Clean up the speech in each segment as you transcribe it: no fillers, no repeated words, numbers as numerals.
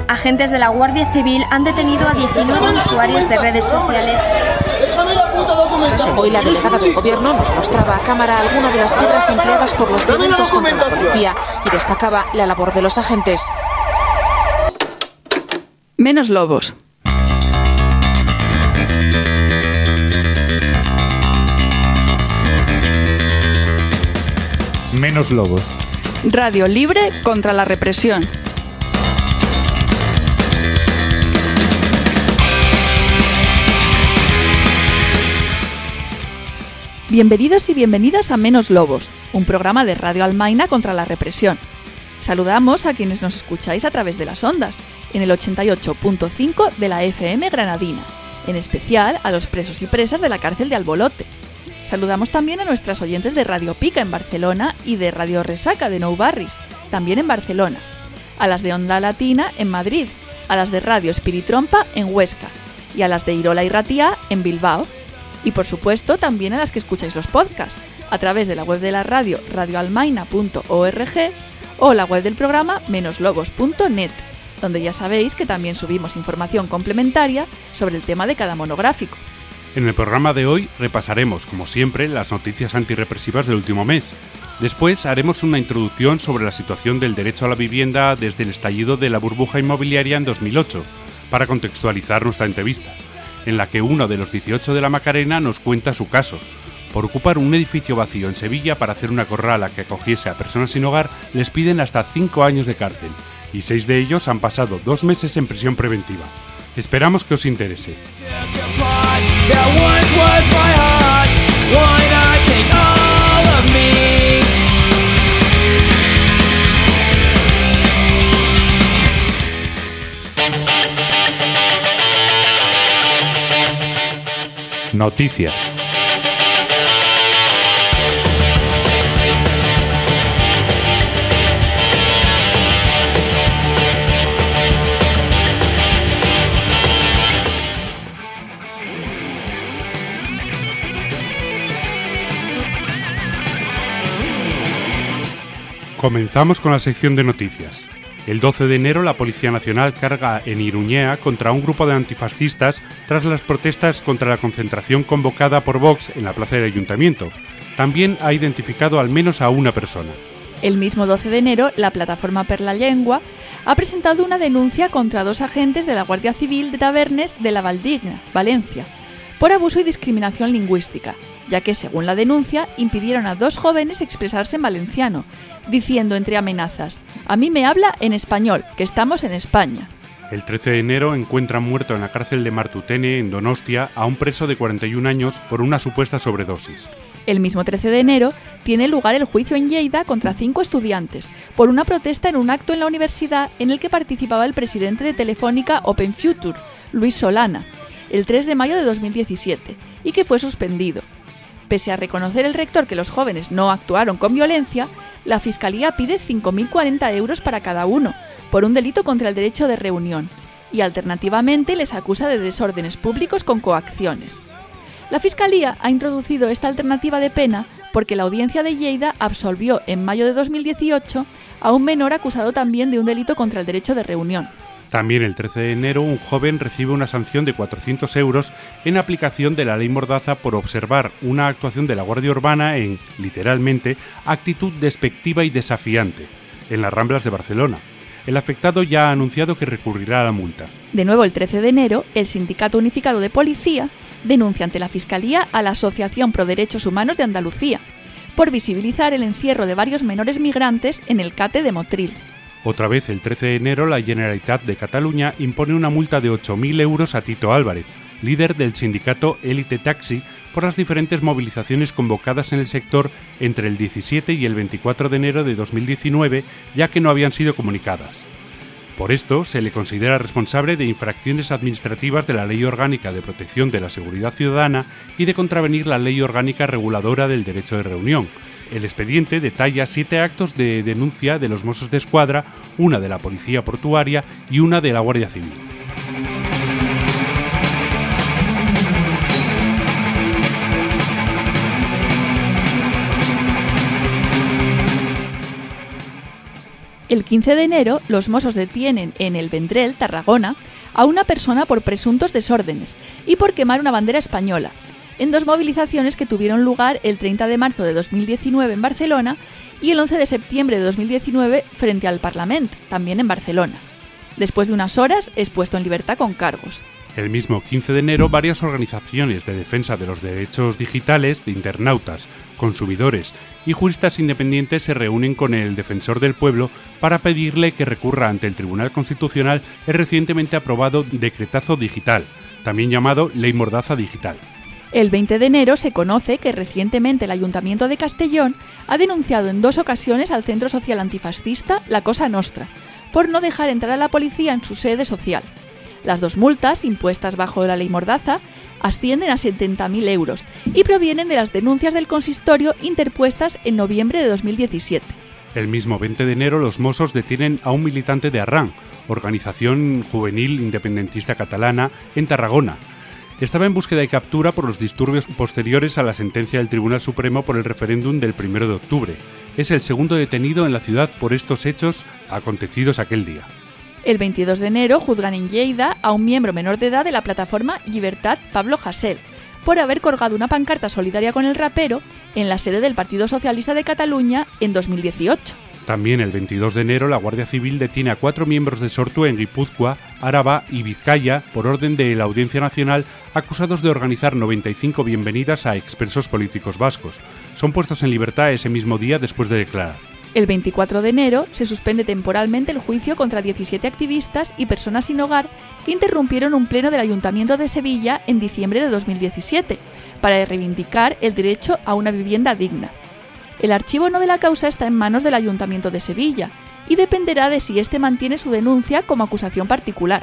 Agentes de la Guardia Civil han detenido a 19 usuarios de redes sociales. Hoy la delegada del gobierno nos mostraba a cámara algunas de las piedras empleadas por los violentos contra la policía y destacaba la labor de los agentes. Menos lobos. Menos lobos. Radio libre contra la represión. Bienvenidos y bienvenidas a Menos Lobos, un programa de Radio Almaina contra la represión. Saludamos a quienes nos escucháis a través de las ondas, en el 88.5 de la FM granadina, en especial a los presos y presas de la cárcel de Albolote. Saludamos también a nuestras oyentes de Radio Pica en Barcelona y de Radio Resaca de Nou Barris, también en Barcelona, a las de Onda Latina en Madrid, a las de Radio Espiritrompa en Huesca y a las de Irola y Ratia en Bilbao. Y por supuesto también a las que escucháis los podcasts a través de la web de la radio radioalmaina.org o la web del programa menoslobos.net, donde ya sabéis que también subimos información complementaria sobre el tema de cada monográfico. En el programa de hoy repasaremos, como siempre, las noticias antirrepresivas del último mes. Después haremos una introducción sobre la situación del derecho a la vivienda desde el estallido de la burbuja inmobiliaria en 2008, para contextualizar nuestra entrevista, en la que uno de los 18 de la Macarena nos cuenta su caso. Por ocupar un edificio vacío en Sevilla para hacer una corrala que acogiese a personas sin hogar, les piden hasta 5 años de cárcel, y 6 de ellos han pasado 2 meses en prisión preventiva. Esperamos que os interese. Noticias. Comenzamos con la sección de noticias. El 12 de enero la Policía Nacional carga en Iruñea contra un grupo de antifascistas tras las protestas contra la concentración convocada por Vox en la plaza del Ayuntamiento. También ha identificado al menos a una persona. El mismo 12 de enero, la Plataforma per la Llengua ha presentado una denuncia contra 2 agentes de la Guardia Civil de Tavernes de la Valdigna, Valencia, por abuso y discriminación lingüística, ya que, según la denuncia, impidieron a 2 jóvenes expresarse en valenciano, diciendo entre amenazas: «A mí me habla en español, que estamos en España». El 13 de enero encuentran muerto en la cárcel de Martutene, en Donostia, a un preso de 41 años por una supuesta sobredosis. El mismo 13 de enero tiene lugar el juicio en Lleida contra 5 estudiantes por una protesta en un acto en la universidad en el que participaba el presidente de Telefónica Open Future, Luis Solana, el 3 de mayo de 2017, y que fue suspendido. Pese a reconocer el rector que los jóvenes no actuaron con violencia, la Fiscalía pide 5.040 euros para cada uno, por un delito contra el derecho de reunión, y alternativamente les acusa de desórdenes públicos con coacciones. La Fiscalía ha introducido esta alternativa de pena porque la audiencia de Lleida absolvió en mayo de 2018 a un menor acusado también de un delito contra el derecho de reunión. También el 13 de enero un joven recibe una sanción de 400 euros en aplicación de la ley Mordaza por observar una actuación de la Guardia Urbana en, literalmente, actitud despectiva y desafiante, en las Ramblas de Barcelona. El afectado ya ha anunciado que recurrirá a la multa. De nuevo, el 13 de enero, el Sindicato Unificado de Policía denuncia ante la Fiscalía a la Asociación Pro Derechos Humanos de Andalucía por visibilizar el encierro de varios menores migrantes en el CATE de Motril. Otra vez, el 13 de enero, la Generalitat de Cataluña impone una multa de 8.000 euros a Tito Álvarez, líder del sindicato Élite Taxi, por las diferentes movilizaciones convocadas en el sector entre el 17 y el 24 de enero de 2019, ya que no habían sido comunicadas. Por esto, se le considera responsable de infracciones administrativas de la Ley Orgánica de Protección de la Seguridad Ciudadana y de contravenir la Ley Orgánica Reguladora del Derecho de Reunión. El expediente detalla 7 actos de denuncia de los Mossos d'Esquadra, una de la Policía Portuaria y una de la Guardia Civil. El 15 de enero, los Mossos detienen en El Vendrell, Tarragona, a una persona por presuntos desórdenes y por quemar una bandera española, en dos movilizaciones que tuvieron lugar el 30 de marzo de 2019 en Barcelona y el 11 de septiembre de 2019 frente al Parlament, también en Barcelona. Después de unas horas, es puesto en libertad con cargos. El mismo 15 de enero, varias organizaciones de defensa de los derechos digitales de internautas, consumidores y juristas independientes se reúnen con el Defensor del Pueblo para pedirle que recurra ante el Tribunal Constitucional el recientemente aprobado Decretazo Digital, también llamado Ley Mordaza Digital. El 20 de enero se conoce que recientemente el Ayuntamiento de Castellón ha denunciado en 2 ocasiones al centro social antifascista La Cosa Nostra, por no dejar entrar a la policía en su sede social. Las 2 multas, impuestas bajo la Ley Mordaza, ascienden a 70.000 euros y provienen de las denuncias del consistorio interpuestas en noviembre de 2017. El mismo 20 de enero los Mossos detienen a un militante de Arran, organización juvenil independentista catalana, en Tarragona. Estaba en búsqueda y captura por los disturbios posteriores a la sentencia del Tribunal Supremo por el referéndum del 1 de octubre. Es el segundo detenido en la ciudad por estos hechos acontecidos aquel día. El 22 de enero juzgan en Lleida a un miembro menor de edad de la plataforma Llibertat, Pablo Hasél, por haber colgado una pancarta solidaria con el rapero en la sede del Partido Socialista de Cataluña en 2018. También el 22 de enero la Guardia Civil detiene a 4 miembros de Sortu en Guipúzcoa, Áraba y Vizcaya por orden de la Audiencia Nacional, acusados de organizar 95 bienvenidas a expresos políticos vascos. Son puestos en libertad ese mismo día después de declarar. El 24 de enero se suspende temporalmente el juicio contra 17 activistas y personas sin hogar que interrumpieron un pleno del Ayuntamiento de Sevilla en diciembre de 2017 para reivindicar el derecho a una vivienda digna. El archivo no de la causa está en manos del Ayuntamiento de Sevilla y dependerá de si éste mantiene su denuncia como acusación particular.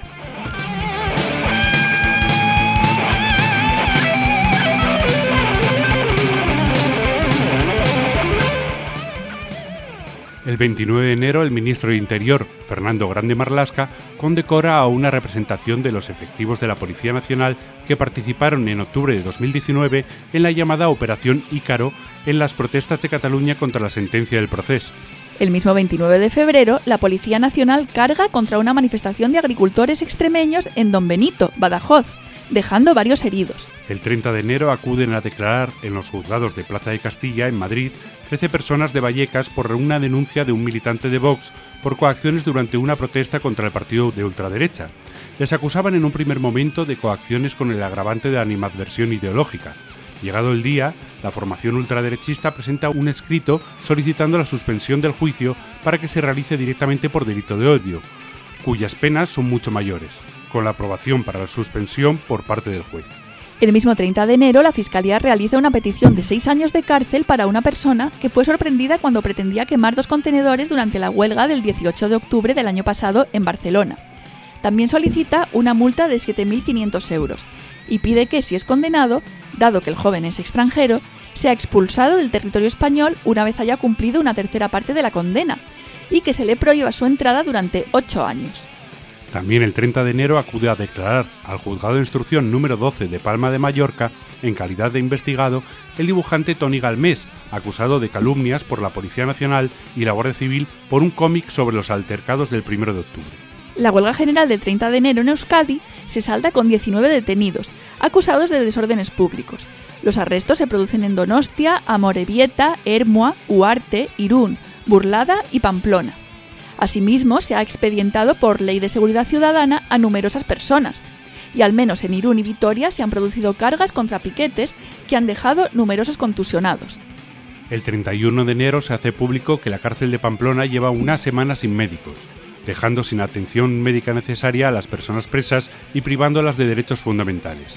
El 29 de enero, el ministro de Interior, Fernando Grande Marlaska, condecora a una representación de los efectivos de la Policía Nacional que participaron en octubre de 2019 en la llamada Operación Ícaro en las protestas de Cataluña contra la sentencia del Procés. El mismo 29 de febrero, la Policía Nacional carga contra una manifestación de agricultores extremeños en Don Benito, Badajoz, dejando varios heridos. El 30 de enero acuden a declarar en los juzgados de Plaza de Castilla, en Madrid, 13 personas de Vallecas por una denuncia de un militante de Vox por coacciones durante una protesta contra el partido de ultraderecha. Les acusaban en un primer momento de coacciones con el agravante de animadversión ideológica. Llegado el día, la formación ultraderechista presenta un escrito solicitando la suspensión del juicio para que se realice directamente por delito de odio, cuyas penas son mucho mayores, con la aprobación para la suspensión por parte del juez. El mismo 30 de enero, la Fiscalía realiza una petición de 6 años de cárcel para una persona que fue sorprendida cuando pretendía quemar 2 contenedores durante la huelga del 18 de octubre del año pasado en Barcelona. También solicita una multa de 7.500 euros y pide que, si es condenado, dado que el joven es extranjero, sea expulsado del territorio español una vez haya cumplido una tercera parte de la condena y que se le prohíba su entrada durante 8 años. También el 30 de enero acude a declarar al Juzgado de Instrucción número 12 de Palma de Mallorca, en calidad de investigado, el dibujante Toni Galmés, acusado de calumnias por la Policía Nacional y la Guardia Civil por un cómic sobre los altercados del 1 de octubre. La huelga general del 30 de enero en Euskadi se salda con 19 detenidos, acusados de desórdenes públicos. Los arrestos se producen en Donostia, Amorebieta, Ermua, Uarte, Irún, Burlada y Pamplona. Asimismo, se ha expedientado por Ley de Seguridad Ciudadana a numerosas personas, y al menos en Irún y Vitoria se han producido cargas contra piquetes que han dejado numerosos contusionados. El 31 de enero se hace público que la cárcel de Pamplona lleva una semana sin médicos, dejando sin atención médica necesaria a las personas presas y privándolas de derechos fundamentales.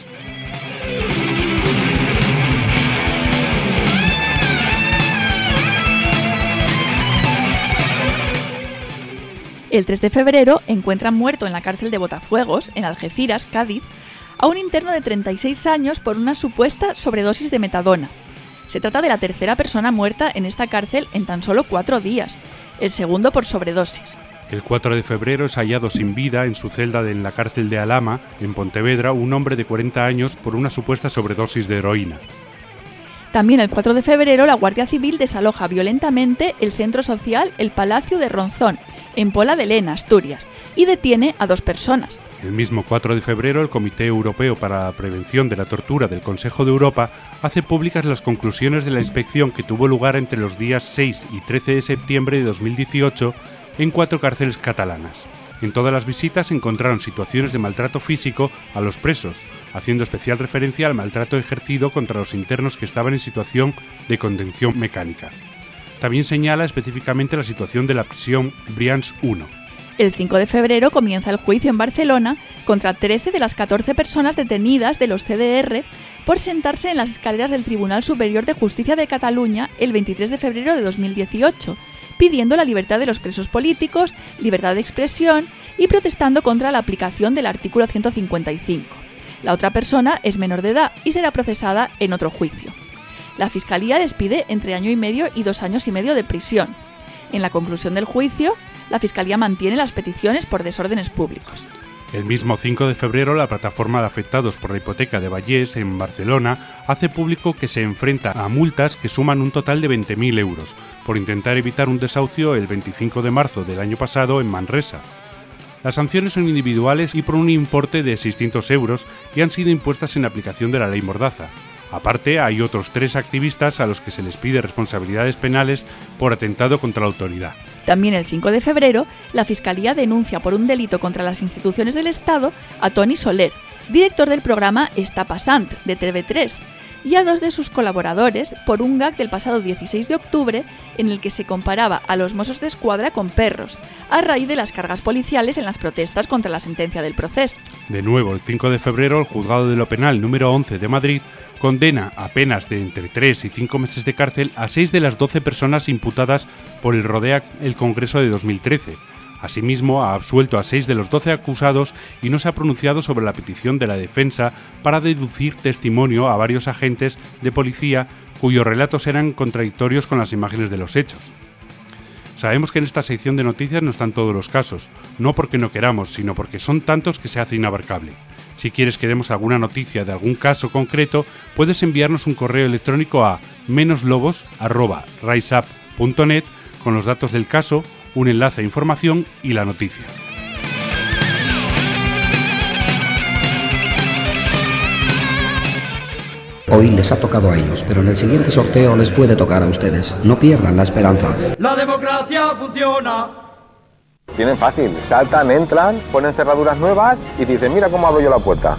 El 3 de febrero encuentran muerto en la cárcel de Botafuegos, en Algeciras, Cádiz, a un interno de 36 años por una supuesta sobredosis de metadona. Se trata de la tercera persona muerta en esta cárcel en tan solo 4 días, el segundo por sobredosis. El 4 de febrero es hallado sin vida en su celda en la cárcel de Alhama, en Pontevedra, un hombre de 40 años por una supuesta sobredosis de heroína. También el 4 de febrero la Guardia Civil desaloja violentamente el centro social El Palacio de Ronzón, en Pola de Lena, Asturias, y detiene a 2 personas. El mismo 4 de febrero, el Comité Europeo para la Prevención de la Tortura del Consejo de Europa hace públicas las conclusiones de la inspección que tuvo lugar entre los días 6 y 13 de septiembre de 2018 en 4 cárceles catalanas. En todas las visitas se encontraron situaciones de maltrato físico a los presos, haciendo especial referencia al maltrato ejercido contra los internos que estaban en situación de contención mecánica. También señala específicamente la situación de la prisión Brians 1. El 5 de febrero comienza el juicio en Barcelona contra 13 de las 14 personas detenidas de los CDR por sentarse en las escaleras del Tribunal Superior de Justicia de Cataluña el 23 de febrero de 2018, pidiendo la libertad de los presos políticos, libertad de expresión y protestando contra la aplicación del artículo 155. La otra persona es menor de edad y será procesada en otro juicio. La Fiscalía les pide entre 1 año y medio y 2 años y medio de prisión. En la conclusión del juicio, la Fiscalía mantiene las peticiones por desórdenes públicos. El mismo 5 de febrero, la plataforma de afectados por la hipoteca de Vallés, en Barcelona, hace público que se enfrenta a multas que suman un total de 20.000 euros por intentar evitar un desahucio el 25 de marzo del año pasado en Manresa. Las sanciones son individuales y por un importe de 600 euros y han sido impuestas en aplicación de la ley Mordaza. Aparte, hay otros 3 activistas a los que se les pide responsabilidades penales por atentado contra la autoridad. También el 5 de febrero, la Fiscalía denuncia por un delito contra las instituciones del Estado a Toni Soler, director del programa Està Passant, de TV3, y a 2 de sus colaboradores por un gag del pasado 16 de octubre en el que se comparaba a los Mossos d'Esquadra con perros, a raíz de las cargas policiales en las protestas contra la sentencia del procés. De nuevo, el 5 de febrero, el Juzgado de lo Penal número 11 de Madrid condena a penas de entre 3 y 5 meses de cárcel a 6 de las 12 personas imputadas por el Rodea el Congreso de 2013. Asimismo, ha absuelto a 6 de los 12 acusados y no se ha pronunciado sobre la petición de la defensa para deducir testimonio a varios agentes de policía cuyos relatos eran contradictorios con las imágenes de los hechos. Sabemos que en esta sección de noticias no están todos los casos, no porque no queramos, sino porque son tantos que se hace inabarcable. Si quieres que demos alguna noticia de algún caso concreto, puedes enviarnos un correo electrónico a menoslobos@riseup.net con los datos del caso, un enlace a información y la noticia. Hoy les ha tocado a ellos, pero en el siguiente sorteo les puede tocar a ustedes. No pierdan la esperanza. ¡La democracia funciona! Tienen fácil, saltan, entran, ponen cerraduras nuevas y dicen, mira cómo abro yo la puerta.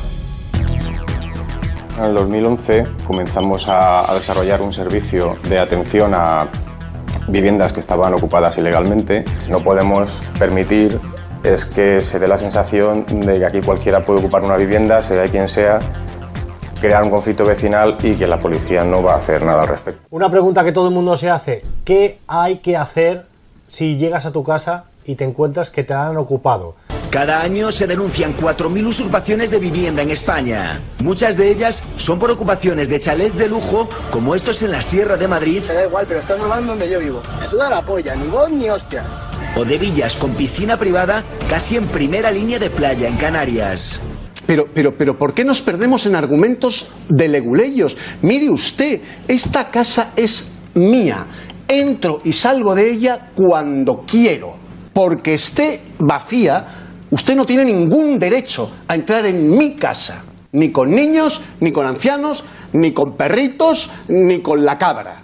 En el 2011 comenzamos a desarrollar un servicio de atención a viviendas que estaban ocupadas ilegalmente. No podemos permitir es que se dé la sensación de que aquí cualquiera puede ocupar una vivienda, sea quien sea, crear un conflicto vecinal y que la policía no va a hacer nada al respecto. Una pregunta que todo el mundo se hace, ¿qué hay que hacer si llegas a tu casa y te encuentras que te la han ocupado? Cada año se denuncian 4.000 usurpaciones de vivienda en España. Muchas de ellas son por ocupaciones de chalets de lujo, como estos en la Sierra de Madrid. Me da igual, pero están robando donde yo vivo. Me suda la polla, ni voz ni hostias. O de villas con piscina privada casi en primera línea de playa en Canarias. Pero, ¿por qué nos perdemos en argumentos de leguleyos? Mire usted, esta casa es mía. Entro y salgo de ella cuando quiero. Porque esté vacía, usted no tiene ningún derecho a entrar en mi casa. Ni con niños, ni con ancianos, ni con perritos, ni con la cabra.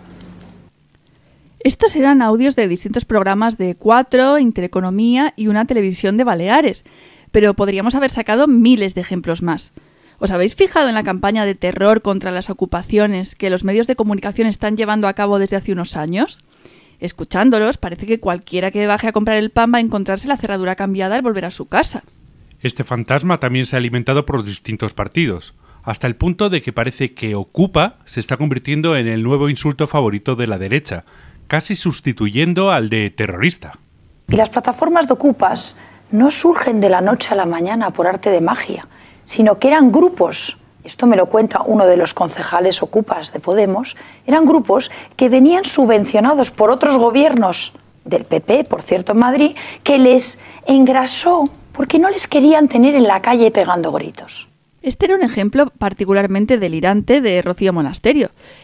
Estos eran audios de distintos programas de 4, Intereconomía y una televisión de Baleares, pero podríamos haber sacado miles de ejemplos más. ¿Os habéis fijado en la campaña de terror contra las ocupaciones que los medios de comunicación están llevando a cabo desde hace unos años? Escuchándolos, parece que cualquiera que baje a comprar el pan va a encontrarse la cerradura cambiada al volver a su casa. Este fantasma también se ha alimentado por los distintos partidos, hasta el punto de que parece que Ocupa se está convirtiendo en el nuevo insulto favorito de la derecha, casi sustituyendo al de terrorista. Y las plataformas de Ocupas no surgen de la noche a la mañana por arte de magia, sino que eran grupos, esto me lo cuenta uno de los concejales Ocupas de Podemos, eran grupos que venían subvencionados por otros gobiernos del PP, por cierto en Madrid, que les engrasó porque no les querían tener en la calle pegando gritos. Este era un ejemplo particularmente delirante de Rocío Monasterio,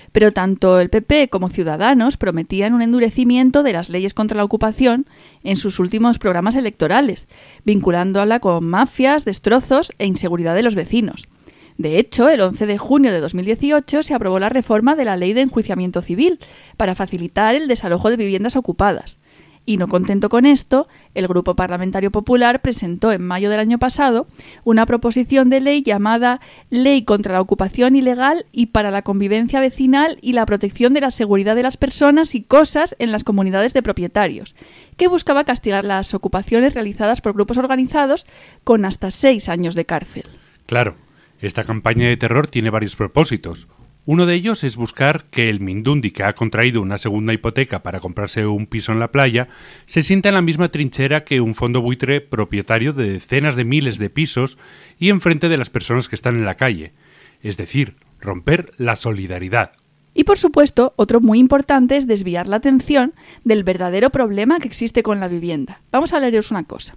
Pero tanto el PP como Ciudadanos prometían un endurecimiento de las leyes contra la ocupación en sus últimos programas electorales, vinculándola con mafias, destrozos e inseguridad de los vecinos. De hecho, el 11 de junio de 2018 se aprobó la reforma de la Ley de Enjuiciamiento Civil para facilitar el desalojo de viviendas ocupadas. Y no contento con esto, el Grupo Parlamentario Popular presentó en mayo del año pasado una proposición de ley llamada Ley contra la Ocupación Ilegal y para la Convivencia Vecinal y la Protección de la Seguridad de las Personas y Cosas en las Comunidades de Propietarios, que buscaba castigar las ocupaciones realizadas por grupos organizados con hasta 6 años de cárcel. Claro, esta campaña de terror tiene varios propósitos. Uno de ellos es buscar que el mindundi que ha contraído una segunda hipoteca para comprarse un piso en la playa se sienta en la misma trinchera que un fondo buitre propietario de decenas de miles de pisos y enfrente de las personas que están en la calle. Es decir, romper la solidaridad. Y por supuesto, otro muy importante es desviar la atención del verdadero problema que existe con la vivienda. Vamos a leeros una cosa.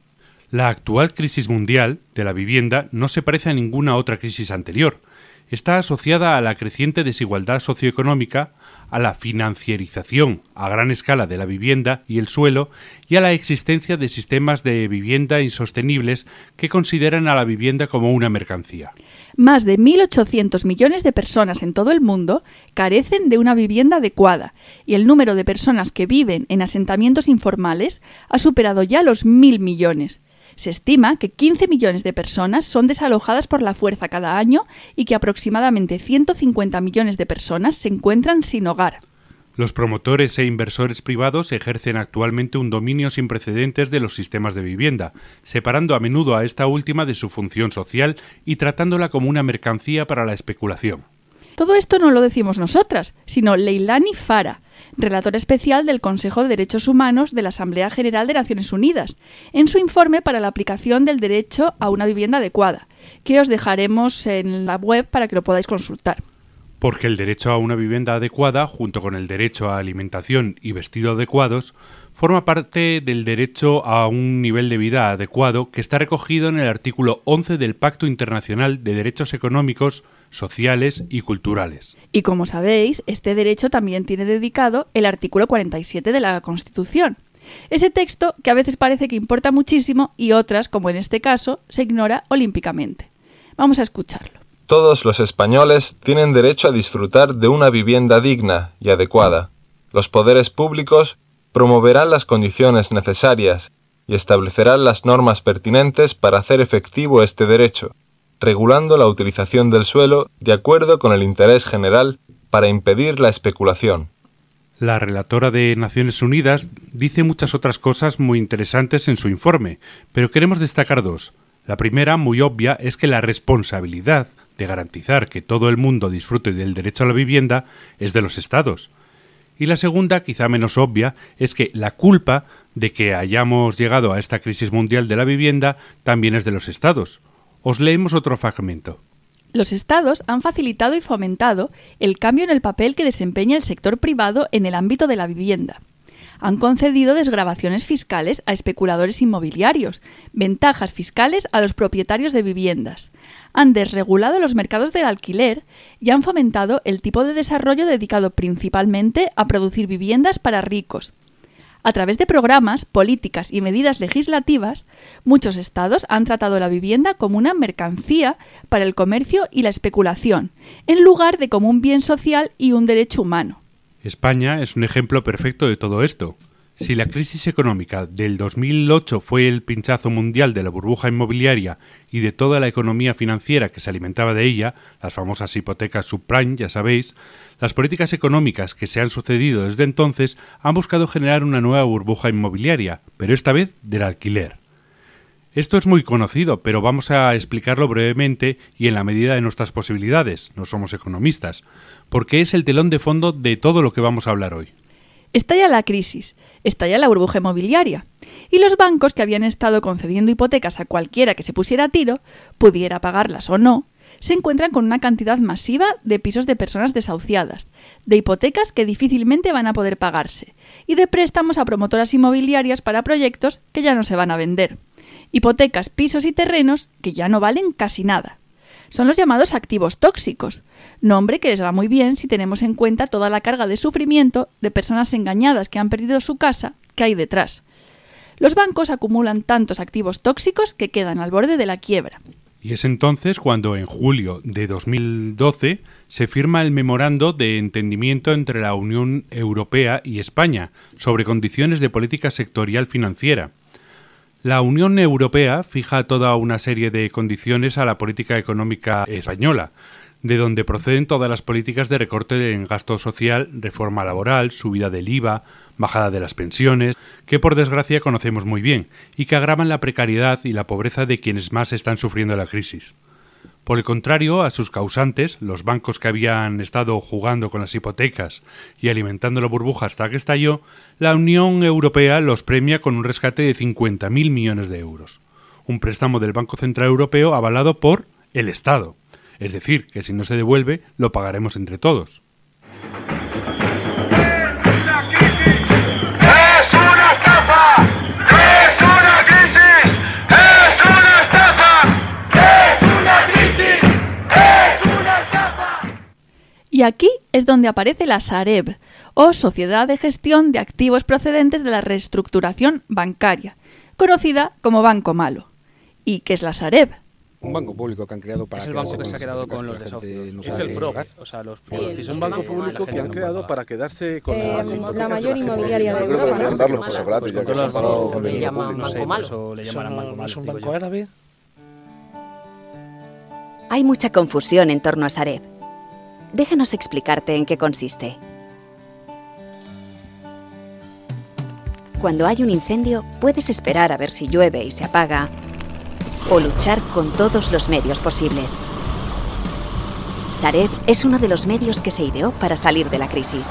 La actual crisis mundial de la vivienda no se parece a ninguna otra crisis anterior. Está asociada a la creciente desigualdad socioeconómica, a la financiarización a gran escala de la vivienda y el suelo y a la existencia de sistemas de vivienda insostenibles que consideran a la vivienda como una mercancía. Más de 1.800 millones de personas en todo el mundo carecen de una vivienda adecuada y el número de personas que viven en asentamientos informales ha superado ya los 1.000 millones. Se estima que 15 millones de personas son desalojadas por la fuerza cada año y que aproximadamente 150 millones de personas se encuentran sin hogar. Los promotores e inversores privados ejercen actualmente un dominio sin precedentes de los sistemas de vivienda, separando a menudo a esta última de su función social y tratándola como una mercancía para la especulación. Todo esto no lo decimos nosotras, sino Leilani Fara, relatora especial del Consejo de Derechos Humanos de la Asamblea General de Naciones Unidas, en su informe para la aplicación del derecho a una vivienda adecuada, que os dejaremos en la web para que lo podáis consultar. Porque el derecho a una vivienda adecuada, junto con el derecho a alimentación y vestido adecuados, forma parte del derecho a un nivel de vida adecuado que está recogido en el artículo 11 del Pacto Internacional de Derechos Económicos, Sociales y Culturales. Y como sabéis, este derecho también tiene dedicado el artículo 47 de la Constitución. Ese texto que a veces parece que importa muchísimo y otras, como en este caso, se ignora olímpicamente. Vamos a escucharlo. Todos los españoles tienen derecho a disfrutar de una vivienda digna y adecuada. Los poderes públicos promoverán las condiciones necesarias y establecerán las normas pertinentes para hacer efectivo este derecho, regulando la utilización del suelo de acuerdo con el interés general para impedir la especulación. La relatora de Naciones Unidas dice muchas otras cosas muy interesantes en su informe, pero queremos destacar dos. La primera, muy obvia, es que la responsabilidad de garantizar que todo el mundo disfrute del derecho a la vivienda es de los Estados. Y la segunda, quizá menos obvia, es que la culpa de que hayamos llegado a esta crisis mundial de la vivienda también es de los Estados. Os leemos otro fragmento. Los Estados han facilitado y fomentado el cambio en el papel que desempeña el sector privado en el ámbito de la vivienda. Han concedido desgravaciones fiscales a especuladores inmobiliarios, ventajas fiscales a los propietarios de viviendas, han desregulado los mercados del alquiler y han fomentado el tipo de desarrollo dedicado principalmente a producir viviendas para ricos. A través de programas, políticas y medidas legislativas, muchos estados han tratado la vivienda como una mercancía para el comercio y la especulación, en lugar de como un bien social y un derecho humano. España es un ejemplo perfecto de todo esto. Si la crisis económica del 2008 fue el pinchazo mundial de la burbuja inmobiliaria y de toda la economía financiera que se alimentaba de ella, las famosas hipotecas subprime, ya sabéis, las políticas económicas que se han sucedido desde entonces han buscado generar una nueva burbuja inmobiliaria, pero esta vez del alquiler. Esto es muy conocido, pero vamos a explicarlo brevemente y en la medida de nuestras posibilidades, no somos economistas, porque es el telón de fondo de todo lo que vamos a hablar hoy. Estalla la crisis, estalla la burbuja inmobiliaria, y los bancos que habían estado concediendo hipotecas a cualquiera que se pusiera a tiro, pudiera pagarlas o no, se encuentran con una cantidad masiva de pisos de personas desahuciadas, de hipotecas que difícilmente van a poder pagarse, y de préstamos a promotoras inmobiliarias para proyectos que ya no se van a vender. Hipotecas, pisos y terrenos que ya no valen casi nada. Son los llamados activos tóxicos, nombre que les va muy bien si tenemos en cuenta toda la carga de sufrimiento de personas engañadas que han perdido su casa que hay detrás. Los bancos acumulan tantos activos tóxicos que quedan al borde de la quiebra. Y es entonces cuando en julio de 2012 se firma el memorando de entendimiento entre la Unión Europea y España sobre condiciones de política sectorial financiera. La Unión Europea fija toda una serie de condiciones a la política económica española, de donde proceden todas las políticas de recorte en gasto social, reforma laboral, subida del IVA, bajada de las pensiones, que por desgracia conocemos muy bien, y que agravan la precariedad y la pobreza de quienes más están sufriendo la crisis. Por el contrario, a sus causantes, los bancos que habían estado jugando con las hipotecas y alimentando la burbuja hasta que estalló, la Unión Europea los premia con un rescate de 50.000 millones de euros. Un préstamo del Banco Central Europeo avalado por el Estado. Es decir, que si no se devuelve, lo pagaremos entre todos. Y aquí es donde aparece la Sareb, o Sociedad de Gestión de Activos Procedentes de la Reestructuración Bancaria, conocida como Banco Malo. ¿Y qué es la Sareb? Un banco público que han creado para... Es el banco que se ha quedado con los desahucios. No es el FROG. O sea, los es un banco público que han creado para quedarse con las hipotecas. La mayor inmobiliaria de Europa, ¿no? Le llaman banco malo. ¿Es un banco árabe? Hay mucha confusión en torno a Sareb. Déjanos explicarte en qué consiste. Cuando hay un incendio, puedes esperar a ver si llueve y se apaga, o luchar con todos los medios posibles. Sareb es uno de los medios que se ideó para salir de la crisis.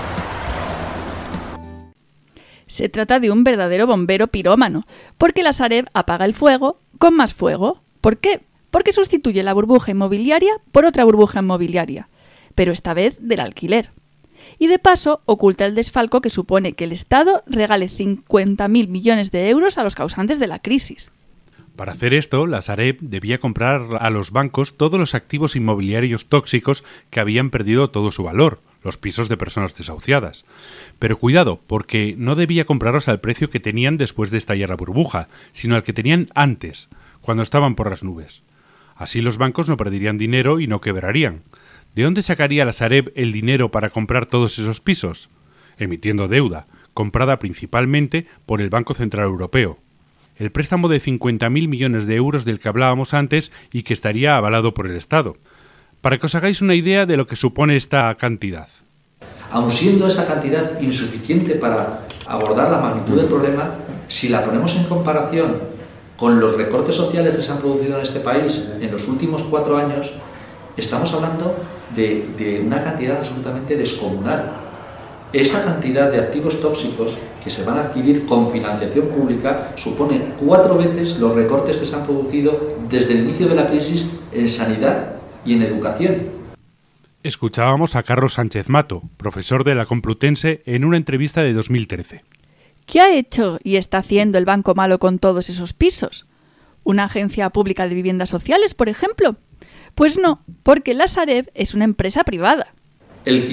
Se trata de un verdadero bombero pirómano, porque la Sareb apaga el fuego con más fuego. ¿Por qué? Porque sustituye la burbuja inmobiliaria por otra burbuja inmobiliaria, pero esta vez del alquiler. Y de paso oculta el desfalco que supone que el Estado regale 50.000 millones de euros a los causantes de la crisis. Para hacer esto, la Sareb debía comprar a los bancos todos los activos inmobiliarios tóxicos que habían perdido todo su valor, los pisos de personas desahuciadas. Pero cuidado, porque no debía comprarlos al precio que tenían después de estallar la burbuja, sino al que tenían antes, cuando estaban por las nubes. Así los bancos no perderían dinero y no quebrarían. ¿De dónde sacaría la Sareb el dinero para comprar todos esos pisos? Emitiendo deuda, comprada principalmente por el Banco Central Europeo. El préstamo de 50.000 millones de euros del que hablábamos antes y que estaría avalado por el Estado. Para que os hagáis una idea de lo que supone esta cantidad. Aun siendo esa cantidad insuficiente para abordar la magnitud del problema, si la ponemos en comparación con los recortes sociales que se han producido en este país en los últimos 4 años, estamos hablando de una cantidad absolutamente descomunal. Esa cantidad de activos tóxicos que se van a adquirir con financiación pública supone 4 veces los recortes que se han producido desde el inicio de la crisis en sanidad y en educación. Escuchábamos a Carlos Sánchez Mato, profesor de la Complutense, en una entrevista de 2013. ¿Qué ha hecho y está haciendo el Banco Malo con todos esos pisos? ¿Una agencia pública de viviendas sociales, por ejemplo? Pues no, porque la Sareb es una empresa privada. El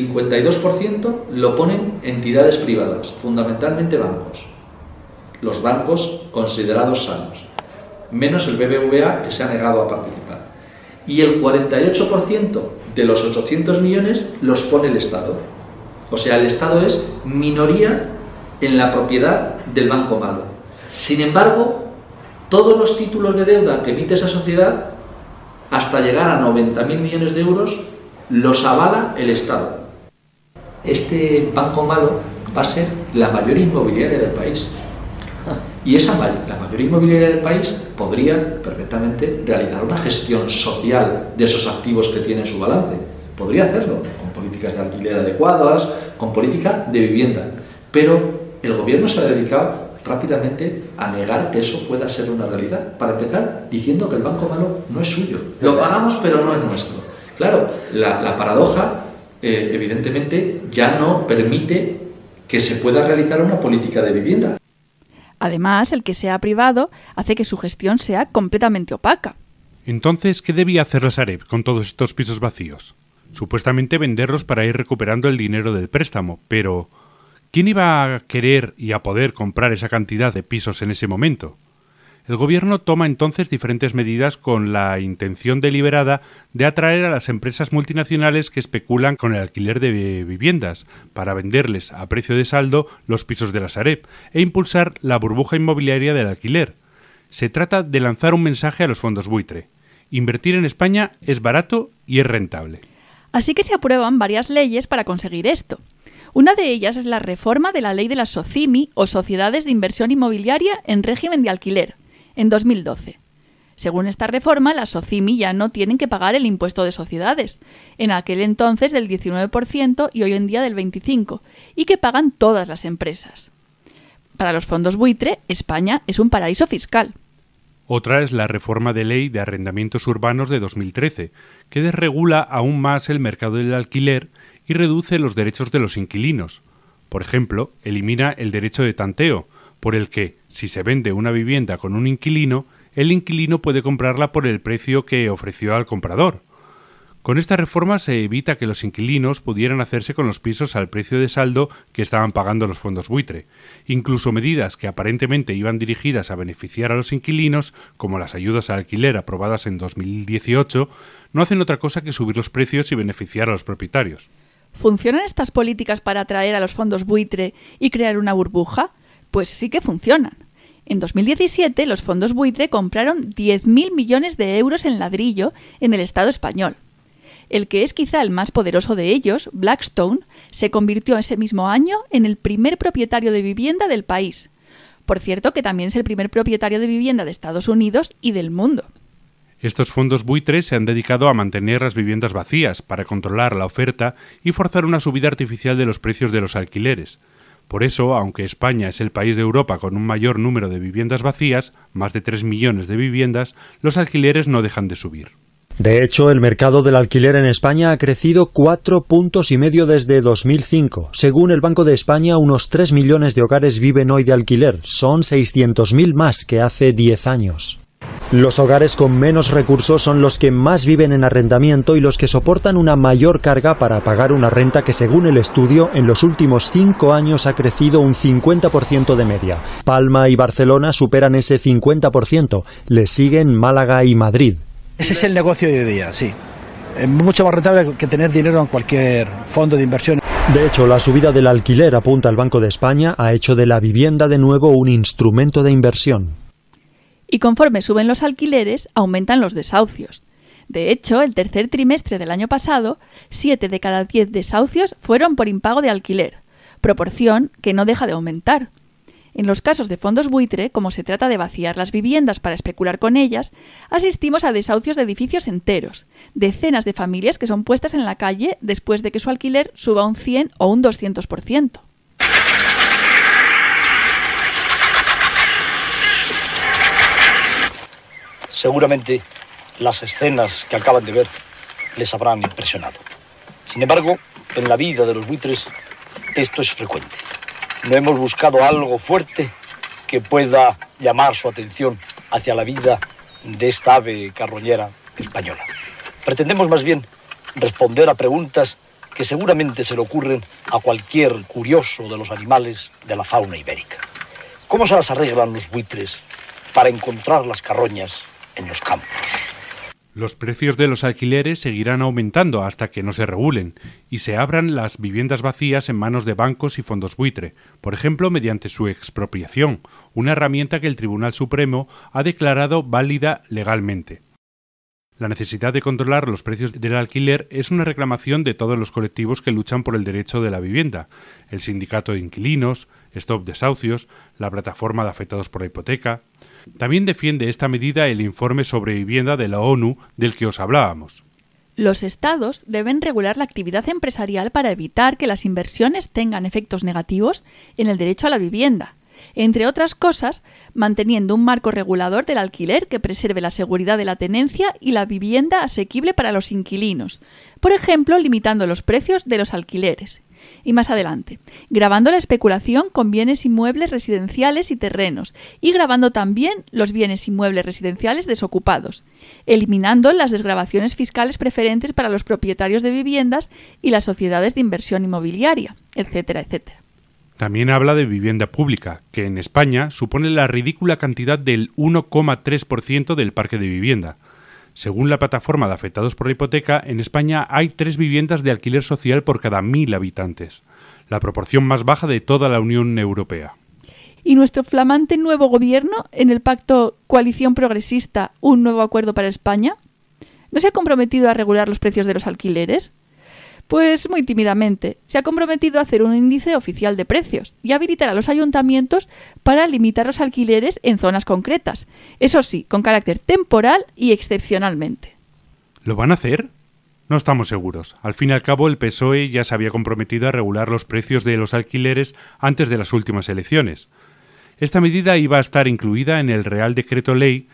52% lo ponen entidades privadas, fundamentalmente bancos. Los bancos considerados sanos, menos el BBVA, que se ha negado a participar. Y el 48% de los 800 millones los pone el Estado. O sea, el Estado es minoría en la propiedad del Banco Malo. Sin embargo, todos los títulos de deuda que emite esa sociedad, hasta llegar a 90.000 millones de euros, los avala el Estado. Este Banco Malo va a ser la mayor inmobiliaria del país. Y la mayor inmobiliaria del país podría perfectamente realizar una gestión social de esos activos que tiene en su balance. Podría hacerlo con políticas de alquiler adecuadas, con política de vivienda. Pero el gobierno se ha dedicado rápidamente a negar que eso pueda ser una realidad. Para empezar, diciendo que el Banco Malo no es suyo. Lo pagamos, pero no es nuestro. Claro, la paradoja, evidentemente, ya no permite que se pueda realizar una política de vivienda. Además, el que sea privado hace que su gestión sea completamente opaca. Entonces, ¿qué debía hacer la Sareb con todos estos pisos vacíos? Supuestamente venderlos para ir recuperando el dinero del préstamo, pero ¿quién iba a querer y a poder comprar esa cantidad de pisos en ese momento? El gobierno toma entonces diferentes medidas con la intención deliberada de atraer a las empresas multinacionales que especulan con el alquiler de viviendas para venderles a precio de saldo los pisos de la Sareb e impulsar la burbuja inmobiliaria del alquiler. Se trata de lanzar un mensaje a los fondos buitre. Invertir en España es barato y es rentable. Así que se aprueban varias leyes para conseguir esto. Una de ellas es la reforma de la ley de las SOCIMI o Sociedades de Inversión Inmobiliaria en régimen de alquiler, en 2012. Según esta reforma, las SOCIMI ya no tienen que pagar el impuesto de sociedades, en aquel entonces del 19% y hoy en día del 25%, y que pagan todas las empresas. Para los fondos buitre, España es un paraíso fiscal. Otra es la reforma de ley de arrendamientos urbanos de 2013, que desregula aún más el mercado del alquiler y reduce los derechos de los inquilinos. Por ejemplo, elimina el derecho de tanteo, por el que, si se vende una vivienda con un inquilino, el inquilino puede comprarla por el precio que ofreció al comprador. Con esta reforma se evita que los inquilinos pudieran hacerse con los pisos al precio de saldo que estaban pagando los fondos buitre. Incluso medidas que aparentemente iban dirigidas a beneficiar a los inquilinos, como las ayudas al alquiler aprobadas en 2018, no hacen otra cosa que subir los precios y beneficiar a los propietarios. ¿Funcionan estas políticas para atraer a los fondos buitre y crear una burbuja? Pues sí que funcionan. En 2017, los fondos buitre compraron 10.000 millones de euros en ladrillo en el Estado español. El que es quizá el más poderoso de ellos, Blackstone, se convirtió ese mismo año en el primer propietario de vivienda del país. Por cierto, que también es el primer propietario de vivienda de Estados Unidos y del mundo. Estos fondos buitres se han dedicado a mantener las viviendas vacías para controlar la oferta y forzar una subida artificial de los precios de los alquileres. Por eso, aunque España es el país de Europa con un mayor número de viviendas vacías, más de 3 millones de viviendas, los alquileres no dejan de subir. De hecho, el mercado del alquiler en España ha crecido 4,5 puntos desde 2005. Según el Banco de España, unos 3 millones de hogares viven hoy de alquiler. Son 600.000 más que hace 10 años. Los hogares con menos recursos son los que más viven en arrendamiento y los que soportan una mayor carga para pagar una renta que, según el estudio, en los últimos 5 años ha crecido un 50% de media. Palma y Barcelona superan ese 50%. Le siguen Málaga y Madrid. Ese es el negocio de hoy día, sí. Es mucho más rentable que tener dinero en cualquier fondo de inversión. De hecho, la subida del alquiler, apunta el Banco de España, ha hecho de la vivienda de nuevo un instrumento de inversión. Y conforme suben los alquileres, aumentan los desahucios. De hecho, el tercer trimestre del año pasado, 7 de cada 10 desahucios fueron por impago de alquiler, proporción que no deja de aumentar. En los casos de fondos buitre, como se trata de vaciar las viviendas para especular con ellas, asistimos a desahucios de edificios enteros, decenas de familias que son puestas en la calle después de que su alquiler suba un 100 o un 200%. Seguramente las escenas que acaban de ver les habrán impresionado. Sin embargo, en la vida de los buitres esto es frecuente. No hemos buscado algo fuerte que pueda llamar su atención hacia la vida de esta ave carroñera española. Pretendemos más bien responder a preguntas que seguramente se le ocurren a cualquier curioso de los animales de la fauna ibérica. ¿Cómo se las arreglan los buitres para encontrar las carroñas en los campos? Los precios de los alquileres seguirán aumentando hasta que no se regulen y se abran las viviendas vacías en manos de bancos y fondos buitre, por ejemplo mediante su expropiación, una herramienta que el Tribunal Supremo ha declarado válida legalmente. La necesidad de controlar los precios del alquiler es una reclamación de todos los colectivos que luchan por el derecho de la vivienda, el Sindicato de Inquilinos, Stop Desahucios, la Plataforma de Afectados por la Hipoteca. También defiende esta medida el informe sobre vivienda de la ONU del que os hablábamos. Los Estados deben regular la actividad empresarial para evitar que las inversiones tengan efectos negativos en el derecho a la vivienda entre otras cosas, manteniendo un marco regulador del alquiler que preserve la seguridad de la tenencia y la vivienda asequible para los inquilinos, por ejemplo, limitando los precios de los alquileres. Y más adelante, gravando la especulación con bienes inmuebles residenciales y terrenos, y gravando también los bienes inmuebles residenciales desocupados, eliminando las desgravaciones fiscales preferentes para los propietarios de viviendas y las sociedades de inversión inmobiliaria, etcétera, etcétera. También habla de vivienda pública, que en España supone la ridícula cantidad del 1,3% del parque de vivienda. Según la plataforma de afectados por la hipoteca, en España hay 3 viviendas de alquiler social por cada 1.000 habitantes, la proporción más baja de toda la Unión Europea. ¿Y nuestro flamante nuevo gobierno, en el pacto Coalición Progresista, un nuevo acuerdo para España? ¿No se ha comprometido a regular los precios de los alquileres? Pues muy tímidamente, se ha comprometido a hacer un índice oficial de precios y a habilitar a los ayuntamientos para limitar los alquileres en zonas concretas, eso sí, con carácter temporal y excepcionalmente. ¿Lo van a hacer? No estamos seguros. Al fin y al cabo, el PSOE ya se había comprometido a regular los precios de los alquileres antes de las últimas elecciones. Esta medida iba a estar incluida en el Real Decreto Ley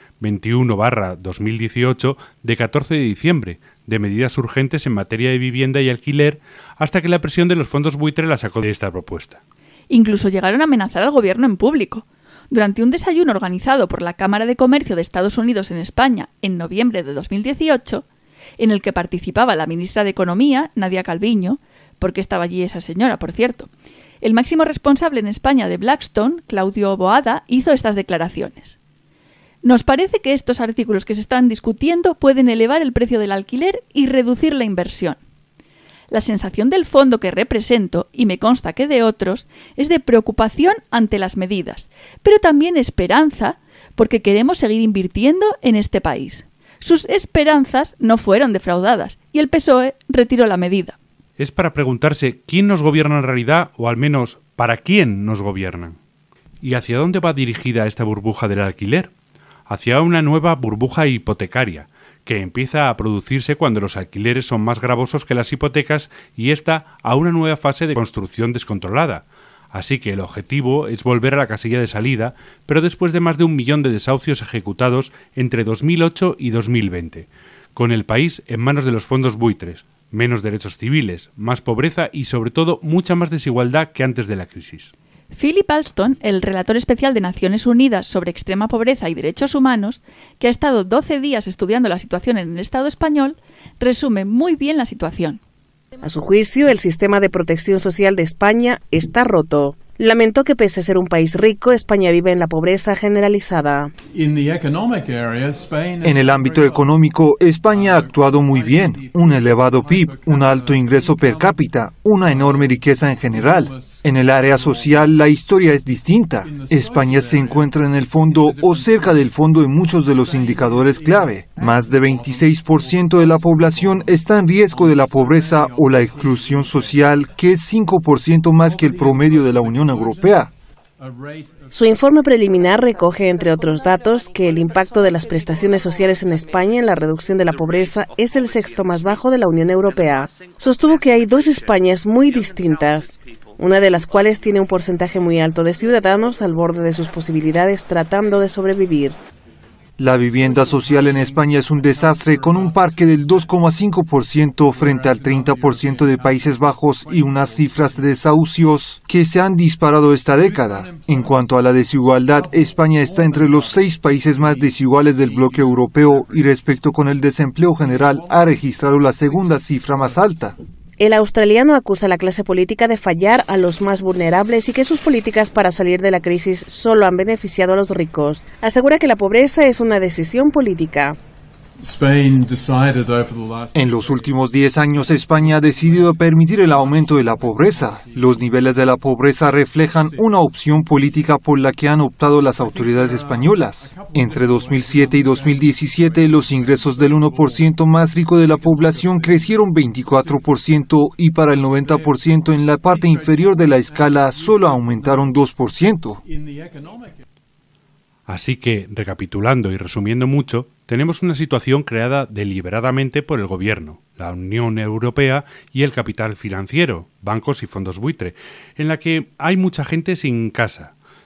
21/2018 de 14 de diciembre, de medidas urgentes en materia de vivienda y alquiler, hasta que la presión de los fondos buitre la sacó de esta propuesta. Incluso llegaron a amenazar al gobierno en público. Durante un desayuno organizado por la Cámara de Comercio de Estados Unidos en España en noviembre de 2018, en el que participaba la ministra de Economía, Nadia Calviño, porque estaba allí esa señora, por cierto, el máximo responsable en España de Blackstone, Claudio Boada, hizo estas declaraciones. Nos parece que estos artículos que se están discutiendo pueden elevar el precio del alquiler y reducir la inversión. La sensación del fondo que represento, y me consta que de otros, es de preocupación ante las medidas, pero también esperanza, porque queremos seguir invirtiendo en este país. Sus esperanzas no fueron defraudadas, y el PSOE retiró la medida. Es para preguntarse quién nos gobierna en realidad, o al menos para quién nos gobiernan. ¿Y hacia dónde va dirigida esta burbuja del alquiler? Hacia una nueva burbuja hipotecaria, que empieza a producirse cuando los alquileres son más gravosos que las hipotecas y esta a una nueva fase de construcción descontrolada. Así que el objetivo es volver a la casilla de salida, pero después de más de 1 millón de desahucios ejecutados entre 2008 y 2020, con el país en manos de los fondos buitres, menos derechos civiles, más pobreza y sobre todo mucha más desigualdad que antes de la crisis. Philip Alston, el relator especial de Naciones Unidas sobre extrema pobreza y derechos humanos, que ha estado 12 días estudiando la situación en el Estado español, resume muy bien la situación. A su juicio, el sistema de protección social de España está roto. Lamentó que pese a ser un país rico, España vive en la pobreza generalizada. En el ámbito económico, España ha actuado muy bien. Un elevado PIB, un alto ingreso per cápita, una enorme riqueza en general. En el área social, la historia es distinta. España se encuentra en el fondo o cerca del fondo en muchos de los indicadores clave. Más de 26% de la población está en riesgo de la pobreza o la exclusión social, que es 5% más que el promedio de la Unión Europea. Su informe preliminar recoge, entre otros datos, que el impacto de las prestaciones sociales en España en la reducción de la pobreza es el 6º más bajo de la Unión Europea. Sostuvo que hay 2 Españas muy distintas, una de las cuales tiene un porcentaje muy alto de ciudadanos al borde de sus posibilidades tratando de sobrevivir. La vivienda social en España es un desastre, con un parque del 2,5% frente al 30% de Países Bajos y unas cifras de desahucios que se han disparado esta década. En cuanto a la desigualdad, España está entre los 6 países más desiguales del bloque europeo y respecto con el desempleo general ha registrado la segunda cifra más alta. El australiano acusa a la clase política de fallar a los más vulnerables y que sus políticas para salir de la crisis solo han beneficiado a los ricos. Asegura que la pobreza es una decisión política. En los últimos 10 años, España ha decidido permitir el aumento de la pobreza. Los niveles de la pobreza reflejan una opción política por la que han optado las autoridades españolas. Entre 2007 y 2017, los ingresos del 1% más rico de la población crecieron 24% y para el 90% en la parte inferior de la escala solo aumentaron 2%. Así que, recapitulando y resumiendo mucho, tenemos una situación creada deliberadamente por el Gobierno, la Unión Europea y el capital financiero, bancos y fondos buitre, en la que hay mucha gente sin casa,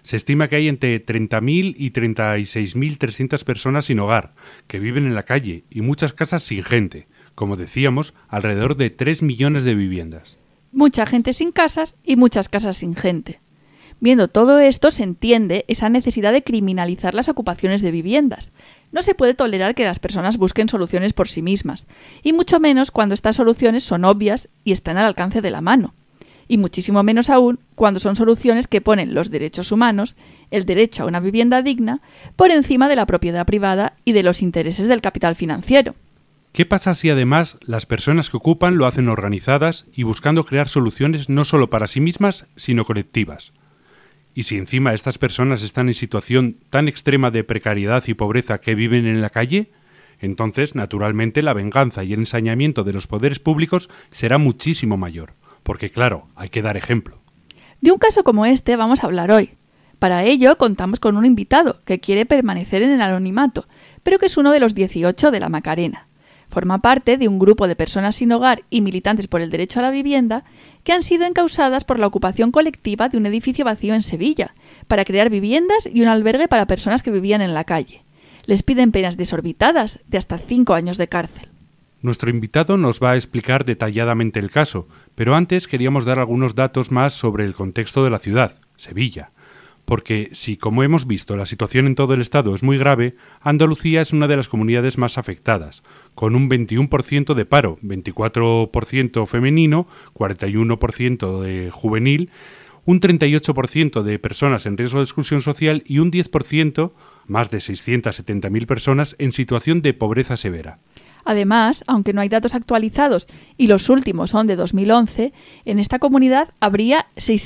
Se estima que hay entre 30.000 y 36.300 personas sin hogar, que viven en la calle, y muchas casas sin gente. Como decíamos, alrededor de 3 millones de viviendas. Mucha gente sin casas y muchas casas sin gente. Viendo todo esto, se entiende esa necesidad de criminalizar las ocupaciones de viviendas. No se puede tolerar que las personas busquen soluciones por sí mismas, y mucho menos cuando estas soluciones son obvias y están al alcance de la mano. Y muchísimo menos aún cuando son soluciones que ponen los derechos humanos, el derecho a una vivienda digna, por encima de la propiedad privada y de los intereses del capital financiero. ¿Qué pasa si además las personas que ocupan lo hacen organizadas y buscando crear soluciones no solo para sí mismas, sino colectivas? Y si encima estas personas están en situación tan extrema de precariedad y pobreza que viven en la calle, entonces, naturalmente, la venganza y el ensañamiento de los poderes públicos será muchísimo mayor. Porque, claro, hay que dar ejemplo. De un caso como este vamos a hablar hoy. Para ello contamos con un invitado que quiere permanecer en el anonimato, pero que es uno de los 18 de la Macarena. Forma parte de un grupo de personas sin hogar y militantes por el derecho a la vivienda que han sido encausadas por la ocupación colectiva de un edificio vacío en Sevilla, para crear viviendas y un albergue para personas que vivían en la calle. Les piden penas desorbitadas de hasta 5 años de cárcel. Nuestro invitado nos va a explicar detalladamente el caso, pero antes queríamos dar algunos datos más sobre el contexto de la ciudad, Sevilla. Porque si, como hemos visto, la situación en todo el estado es muy grave, Andalucía es una de las comunidades más afectadas, con un 21% de paro, 24% femenino, 41% de juvenil, un 38% de personas en riesgo de exclusión social y un 10%, más de 670.000 personas, en situación de pobreza severa. Además, aunque no hay datos actualizados y los últimos son de 2011, en esta comunidad habría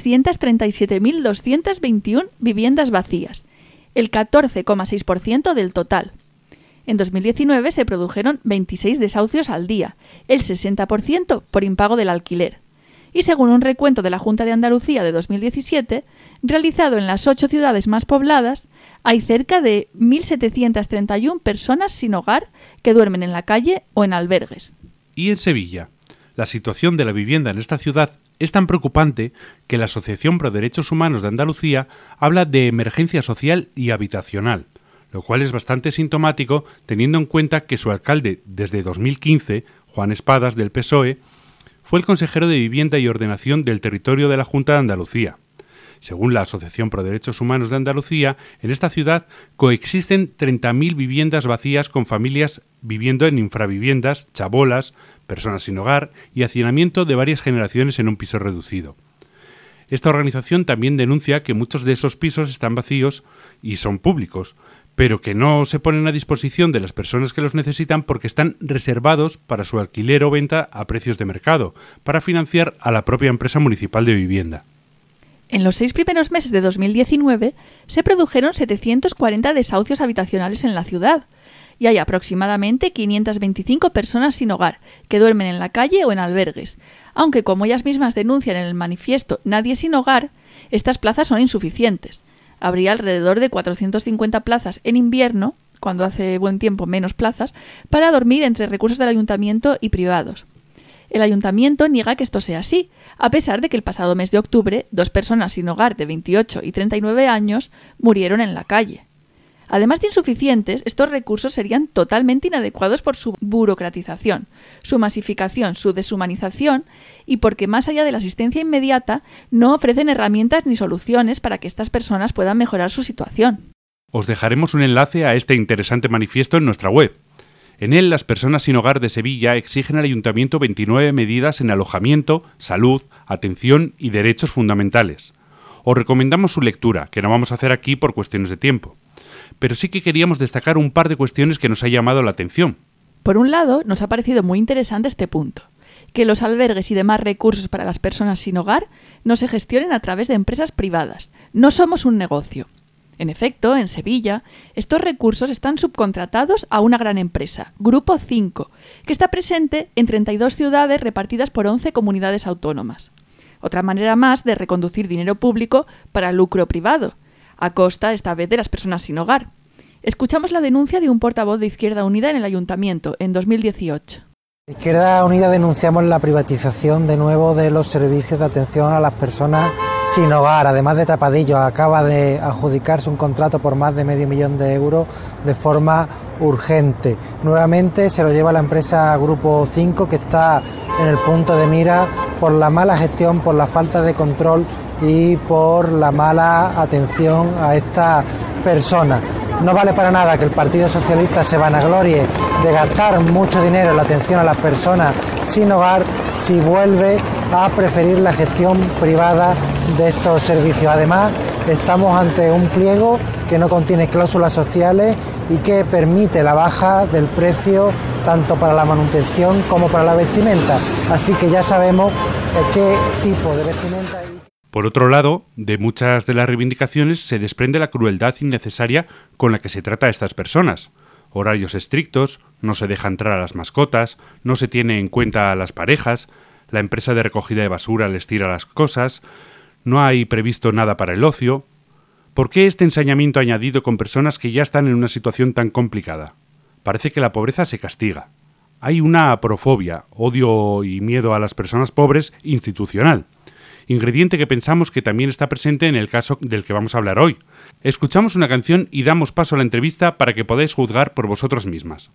637.221 viviendas vacías, el 14,6% del total. En 2019 se produjeron 26 desahucios al día, el 60% por impago del alquiler. Y según un recuento de la Junta de Andalucía de 2017, realizado en las 8 ciudades más pobladas, hay cerca de 1.731 personas sin hogar que duermen en la calle o en albergues. Y en Sevilla, la situación de la vivienda en esta ciudad es tan preocupante que la Asociación Pro Derechos Humanos de Andalucía habla de emergencia social y habitacional, lo cual es bastante sintomático teniendo en cuenta que su alcalde desde 2015, Juan Espadas del PSOE, fue el consejero de Vivienda y Ordenación del Territorio de la Junta de Andalucía. Según la Asociación Pro Derechos Humanos de Andalucía, en esta ciudad coexisten 30.000 viviendas vacías con familias viviendo en infraviviendas, chabolas, personas sin hogar y hacinamiento de varias generaciones en un piso reducido. Esta organización también denuncia que muchos de esos pisos están vacíos y son públicos, pero que no se ponen a disposición de las personas que los necesitan porque están reservados para su alquiler o venta a precios de mercado, para financiar a la propia empresa municipal de vivienda. En los 6 primeros meses de 2019 se produjeron 740 desahucios habitacionales en la ciudad y hay aproximadamente 525 personas sin hogar que duermen en la calle o en albergues, aunque como ellas mismas denuncian en el manifiesto Nadie sin hogar, estas plazas son insuficientes. Habría alrededor de 450 plazas en invierno, cuando hace buen tiempo menos plazas, para dormir entre recursos del ayuntamiento y privados. El ayuntamiento niega que esto sea así, a pesar de que el pasado mes de octubre 2 personas sin hogar de 28 y 39 años murieron en la calle. Además de insuficientes, estos recursos serían totalmente inadecuados por su burocratización, su masificación, su deshumanización y porque más allá de la asistencia inmediata no ofrecen herramientas ni soluciones para que estas personas puedan mejorar su situación. Os dejaremos un enlace a este interesante manifiesto en nuestra web. En él, las personas sin hogar de Sevilla exigen al Ayuntamiento 29 medidas en alojamiento, salud, atención y derechos fundamentales. Os recomendamos su lectura, que no vamos a hacer aquí por cuestiones de tiempo. Pero sí que queríamos destacar un par de cuestiones que nos ha llamado la atención. Por un lado, nos ha parecido muy interesante este punto, que los albergues y demás recursos para las personas sin hogar no se gestionen a través de empresas privadas. No somos un negocio. En efecto, en Sevilla, estos recursos están subcontratados a una gran empresa, Grupo 5, que está presente en 32 ciudades repartidas por 11 comunidades autónomas. Otra manera más de reconducir dinero público para lucro privado, a costa esta vez de las personas sin hogar. Escuchamos la denuncia de un portavoz de Izquierda Unida en el Ayuntamiento en 2018. Izquierda Unida denunciamos la privatización de nuevo de los servicios de atención a las personas sin hogar, además de tapadillos, acaba de adjudicarse un contrato por más de €500,000 de forma urgente. Nuevamente se lo lleva la empresa Grupo 5, que está en el punto de mira por la mala gestión, por la falta de control y por la mala atención a esta persona. No vale para nada que el Partido Socialista se vanaglorie de gastar mucho dinero en la atención a las personas sin hogar si vuelve a preferir la gestión privada de estos servicios. Además, estamos ante un pliego que no contiene cláusulas sociales y que permite la baja del precio tanto para la manutención como para la vestimenta. Así que ya sabemos qué tipo de vestimenta hay. Por otro lado, de muchas de las reivindicaciones se desprende la crueldad innecesaria con la que se trata a estas personas. Horarios estrictos, no se deja entrar a las mascotas, no se tiene en cuenta a las parejas, la empresa de recogida de basura les tira las cosas, no hay previsto nada para el ocio. ¿Por qué este ensañamiento añadido con personas que ya están en una situación tan complicada? Parece que la pobreza se castiga. Hay una aprofobia, odio y miedo a las personas pobres institucional. Ingrediente que pensamos que también está presente en el caso del que vamos a hablar hoy. Escuchamos una canción y damos paso a la entrevista para que podáis juzgar por vosotras mismas.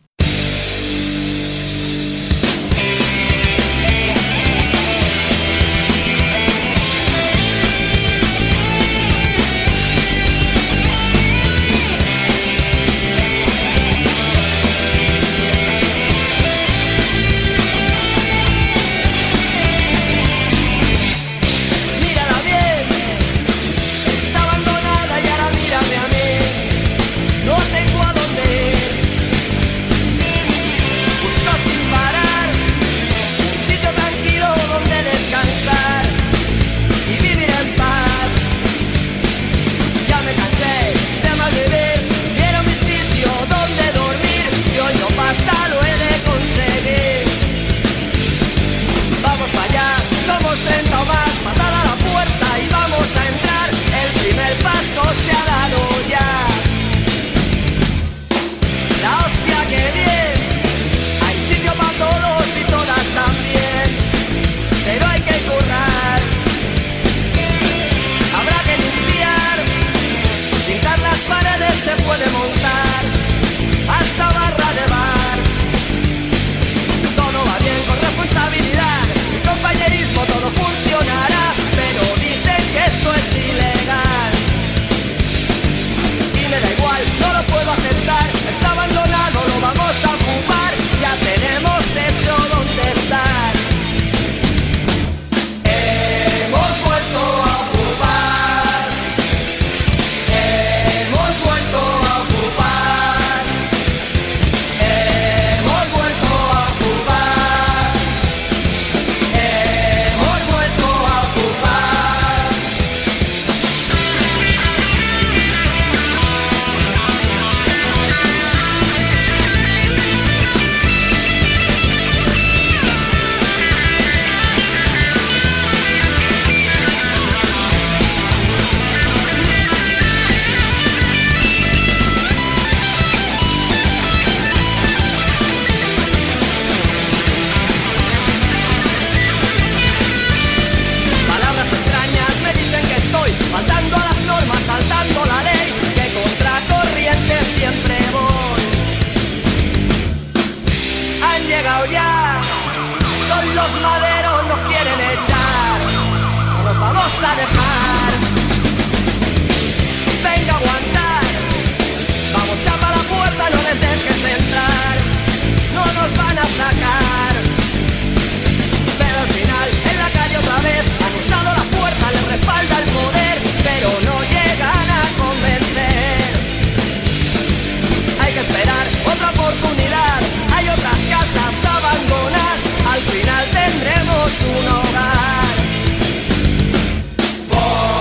Al final tendremos un hogar.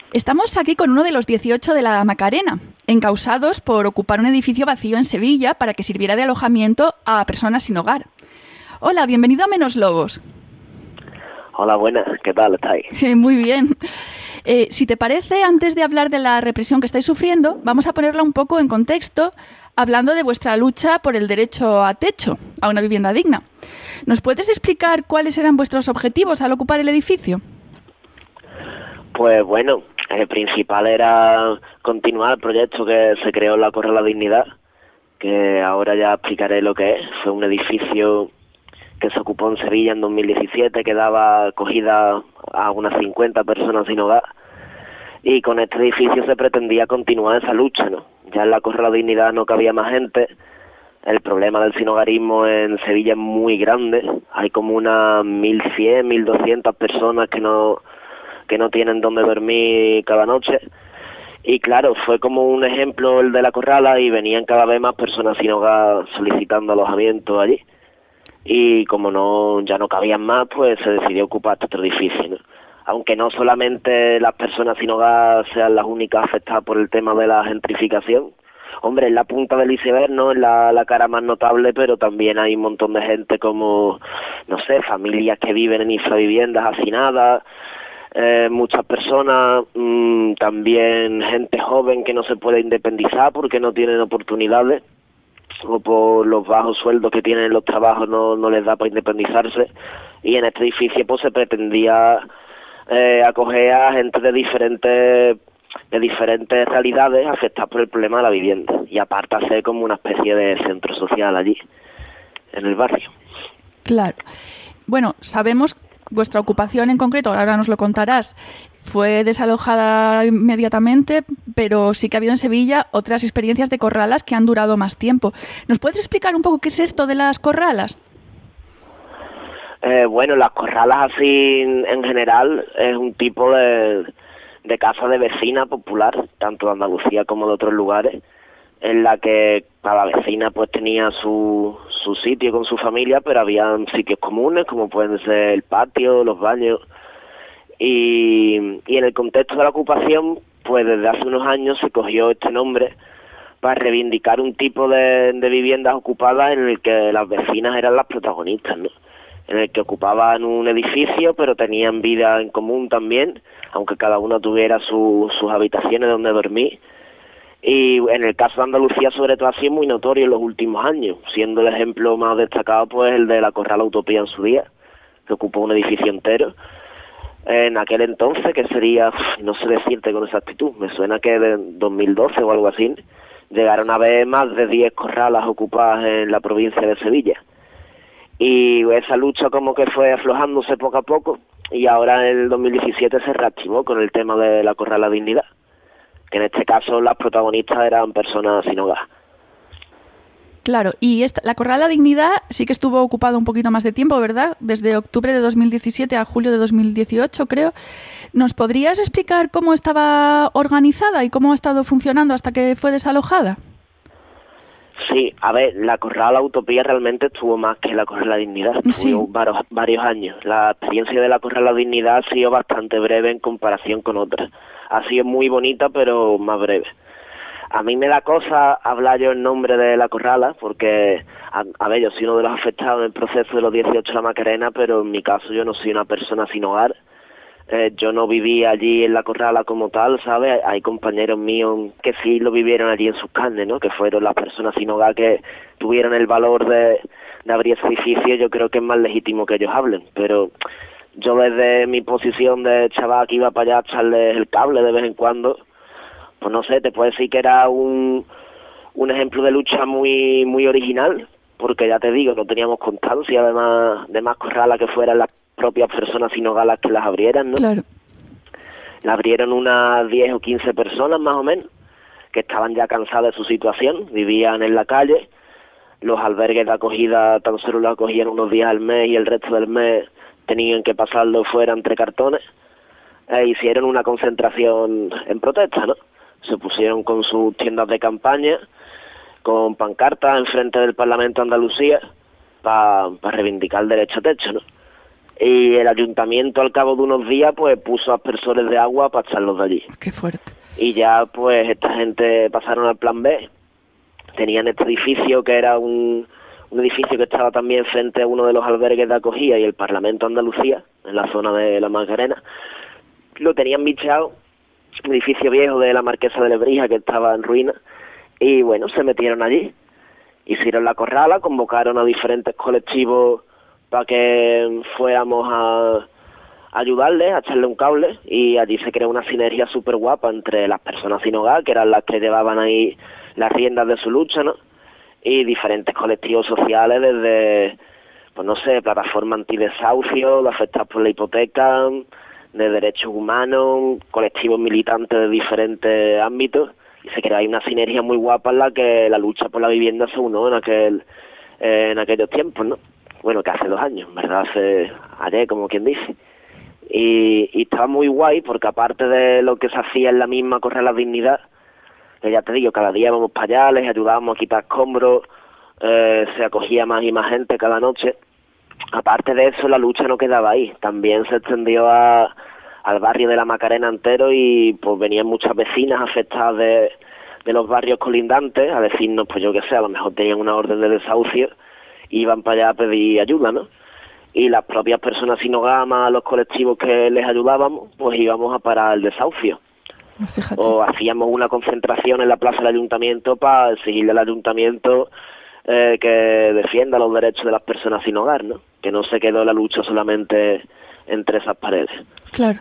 Estamos aquí con uno de los 18 de la Macarena, encausados por ocupar un edificio vacío en Sevilla para que sirviera de alojamiento a personas sin hogar. Hola, bienvenido a Menos Lobos. Hola, buenas, ¿qué tal estáis? Muy bien. Si te parece, antes de hablar de la represión que estáis sufriendo, vamos a ponerla un poco en contexto, hablando de vuestra lucha por el derecho a techo, a una vivienda digna. ¿Nos puedes explicar cuáles eran vuestros objetivos al ocupar el edificio? Pues bueno, el principal era continuar el proyecto que se creó en la Corral La Dignidad, que ahora ya explicaré lo que es. Fue un edificio que se ocupó en Sevilla en 2017, que daba acogida a unas 50 personas sin hogar, y con este edificio se pretendía continuar esa lucha, ¿no? Ya en la Corral La Dignidad no cabía más gente. El problema del sinhogarismo en Sevilla es muy grande, hay como unas 1.100, 1.200 personas que no tienen dónde dormir cada noche, y claro, fue como un ejemplo el de la Corrala, y venían cada vez más personas sin hogar solicitando alojamiento allí, y como ya no cabían más, pues se decidió ocupar este otro edificio, ¿no? Aunque no solamente las personas sin hogar sean las únicas afectadas por el tema de la gentrificación. Hombre, es la punta del iceberg, ¿no? Es la cara más notable, pero también hay un montón de gente como, no sé, familias que viven en infraviviendas hacinadas, muchas personas, también gente joven que no se puede independizar porque no tienen oportunidades, o por los bajos sueldos que tienen en los trabajos no les da para independizarse, y en este edificio pues se pretendía acoger a gente de diferentes realidades afectadas por el problema de la vivienda, y aparte hacer como una especie de centro social allí, en el barrio. Claro. Bueno, sabemos vuestra ocupación en concreto, ahora nos lo contarás, fue desalojada inmediatamente, pero sí que ha habido en Sevilla otras experiencias de corralas que han durado más tiempo. ¿Nos puedes explicar un poco qué es esto de las corralas? Bueno, las corralas así en general es un tipo de casa de vecina popular, tanto de Andalucía como de otros lugares, en la que cada vecina pues tenía su sitio con su familia, pero habían sitios comunes como pueden ser el patio, los baños, y en el contexto de la ocupación pues desde hace unos años se cogió este nombre para reivindicar un tipo de viviendas ocupadas en el que las vecinas eran las protagonistas, ¿no? En el que ocupaban un edificio pero tenían vida en común también, aunque cada una tuviera sus habitaciones donde dormir. Y en el caso de Andalucía sobre todo ha sido muy notorio en los últimos años, siendo el ejemplo más destacado pues el de la Corral Utopía en su día, que ocupó un edificio entero. En aquel entonces, que sería, no sé decirte con exactitud, me suena que de 2012 o algo así, llegaron a haber más de 10 corralas ocupadas en la provincia de Sevilla. Y esa lucha como que fue aflojándose poco a poco, y ahora en el 2017 se reactivó con el tema de la Corral La Dignidad, que en este caso las protagonistas eran personas sin hogar. Claro, y la Corral La Dignidad sí que estuvo ocupada un poquito más de tiempo, ¿verdad? Desde octubre de 2017 a julio de 2018, creo. ¿Nos podrías explicar cómo estaba organizada y cómo ha estado funcionando hasta que fue desalojada? Sí, a ver, la Corral La Utopía realmente estuvo más que la Corral La Dignidad, estuvo varios años. La experiencia de la Corral La Dignidad ha sido bastante breve en comparación con otras. Ha sido muy bonita, pero más breve. A mí me da cosa hablar yo en nombre de la Corrala, porque, a ver, yo soy uno de los afectados en el proceso de los 18 de la Macarena, pero en mi caso yo no soy una persona sin hogar. Yo no viví allí en la Corrala como tal, ¿sabes? Hay compañeros míos que sí lo vivieron allí en sus carnes, ¿no? Que fueron las personas sin hogar que tuvieron el valor de abrir ese edificio. Yo creo que es más legítimo que ellos hablen, pero yo desde mi posición de chaval que iba para allá a echarles el cable de vez en cuando, pues no sé, te puedo decir que era un ejemplo de lucha muy muy original, porque ya te digo, no teníamos constancia de más corralas que fueran las propias personas sin hogar las que las abrieran, ¿no? Claro. La abrieron unas 10 o 15 personas más o menos, que estaban ya cansadas de su situación, vivían en la calle, los albergues de acogida tan solo los acogían unos días al mes y el resto del mes tenían que pasarlo fuera entre cartones. Hicieron una concentración en protesta, ¿no? Se pusieron con sus tiendas de campaña, con pancartas enfrente del Parlamento de Andalucía para reivindicar el derecho a techo, ¿no? Y el ayuntamiento al cabo de unos días pues puso aspersores de agua para echarlos de allí. Qué fuerte. Y ya pues esta gente pasaron al plan B. Tenían este edificio que era un edificio que estaba también frente a uno de los albergues de acogida y el Parlamento de Andalucía, en la zona de la Macarena. Lo tenían bichado, un edificio viejo de la Marquesa de Lebrija que estaba en ruina, y bueno, se metieron allí. Hicieron la corrala, convocaron a diferentes colectivos para que fuéramos a ayudarles, a echarle un cable, y allí se creó una sinergia súper guapa entre las personas sin hogar, que eran las que llevaban ahí las riendas de su lucha, ¿no? Y diferentes colectivos sociales, desde, pues no sé, plataformas antidesahucio, de afectados por la hipoteca, de derechos humanos, colectivos militantes de diferentes ámbitos, y se creó ahí una sinergia muy guapa en la que la lucha por la vivienda se unió en aquellos tiempos, ¿no? Bueno, que hace 2 años, ¿verdad? Hace ayer, como quien dice. Y estaba muy guay porque aparte de lo que se hacía en la misma Correr la Dignidad, que ya te digo, cada día íbamos para allá, les ayudábamos a quitar escombros, se acogía más y más gente cada noche. Aparte de eso, la lucha no quedaba ahí, también se extendió al barrio de la Macarena entero y pues venían muchas vecinas afectadas de los barrios colindantes a decirnos, pues yo qué sé, a lo mejor tenían una orden de desahucio, iban para allá a pedir ayuda, ¿no? Y las propias personas sin hogar, más los colectivos que les ayudábamos, pues íbamos a parar el desahucio. Fíjate. O hacíamos una concentración en la plaza del ayuntamiento para exigirle al ayuntamiento que defienda los derechos de las personas sin hogar, ¿no? Que no se quedó la lucha solamente entre esas paredes. Claro.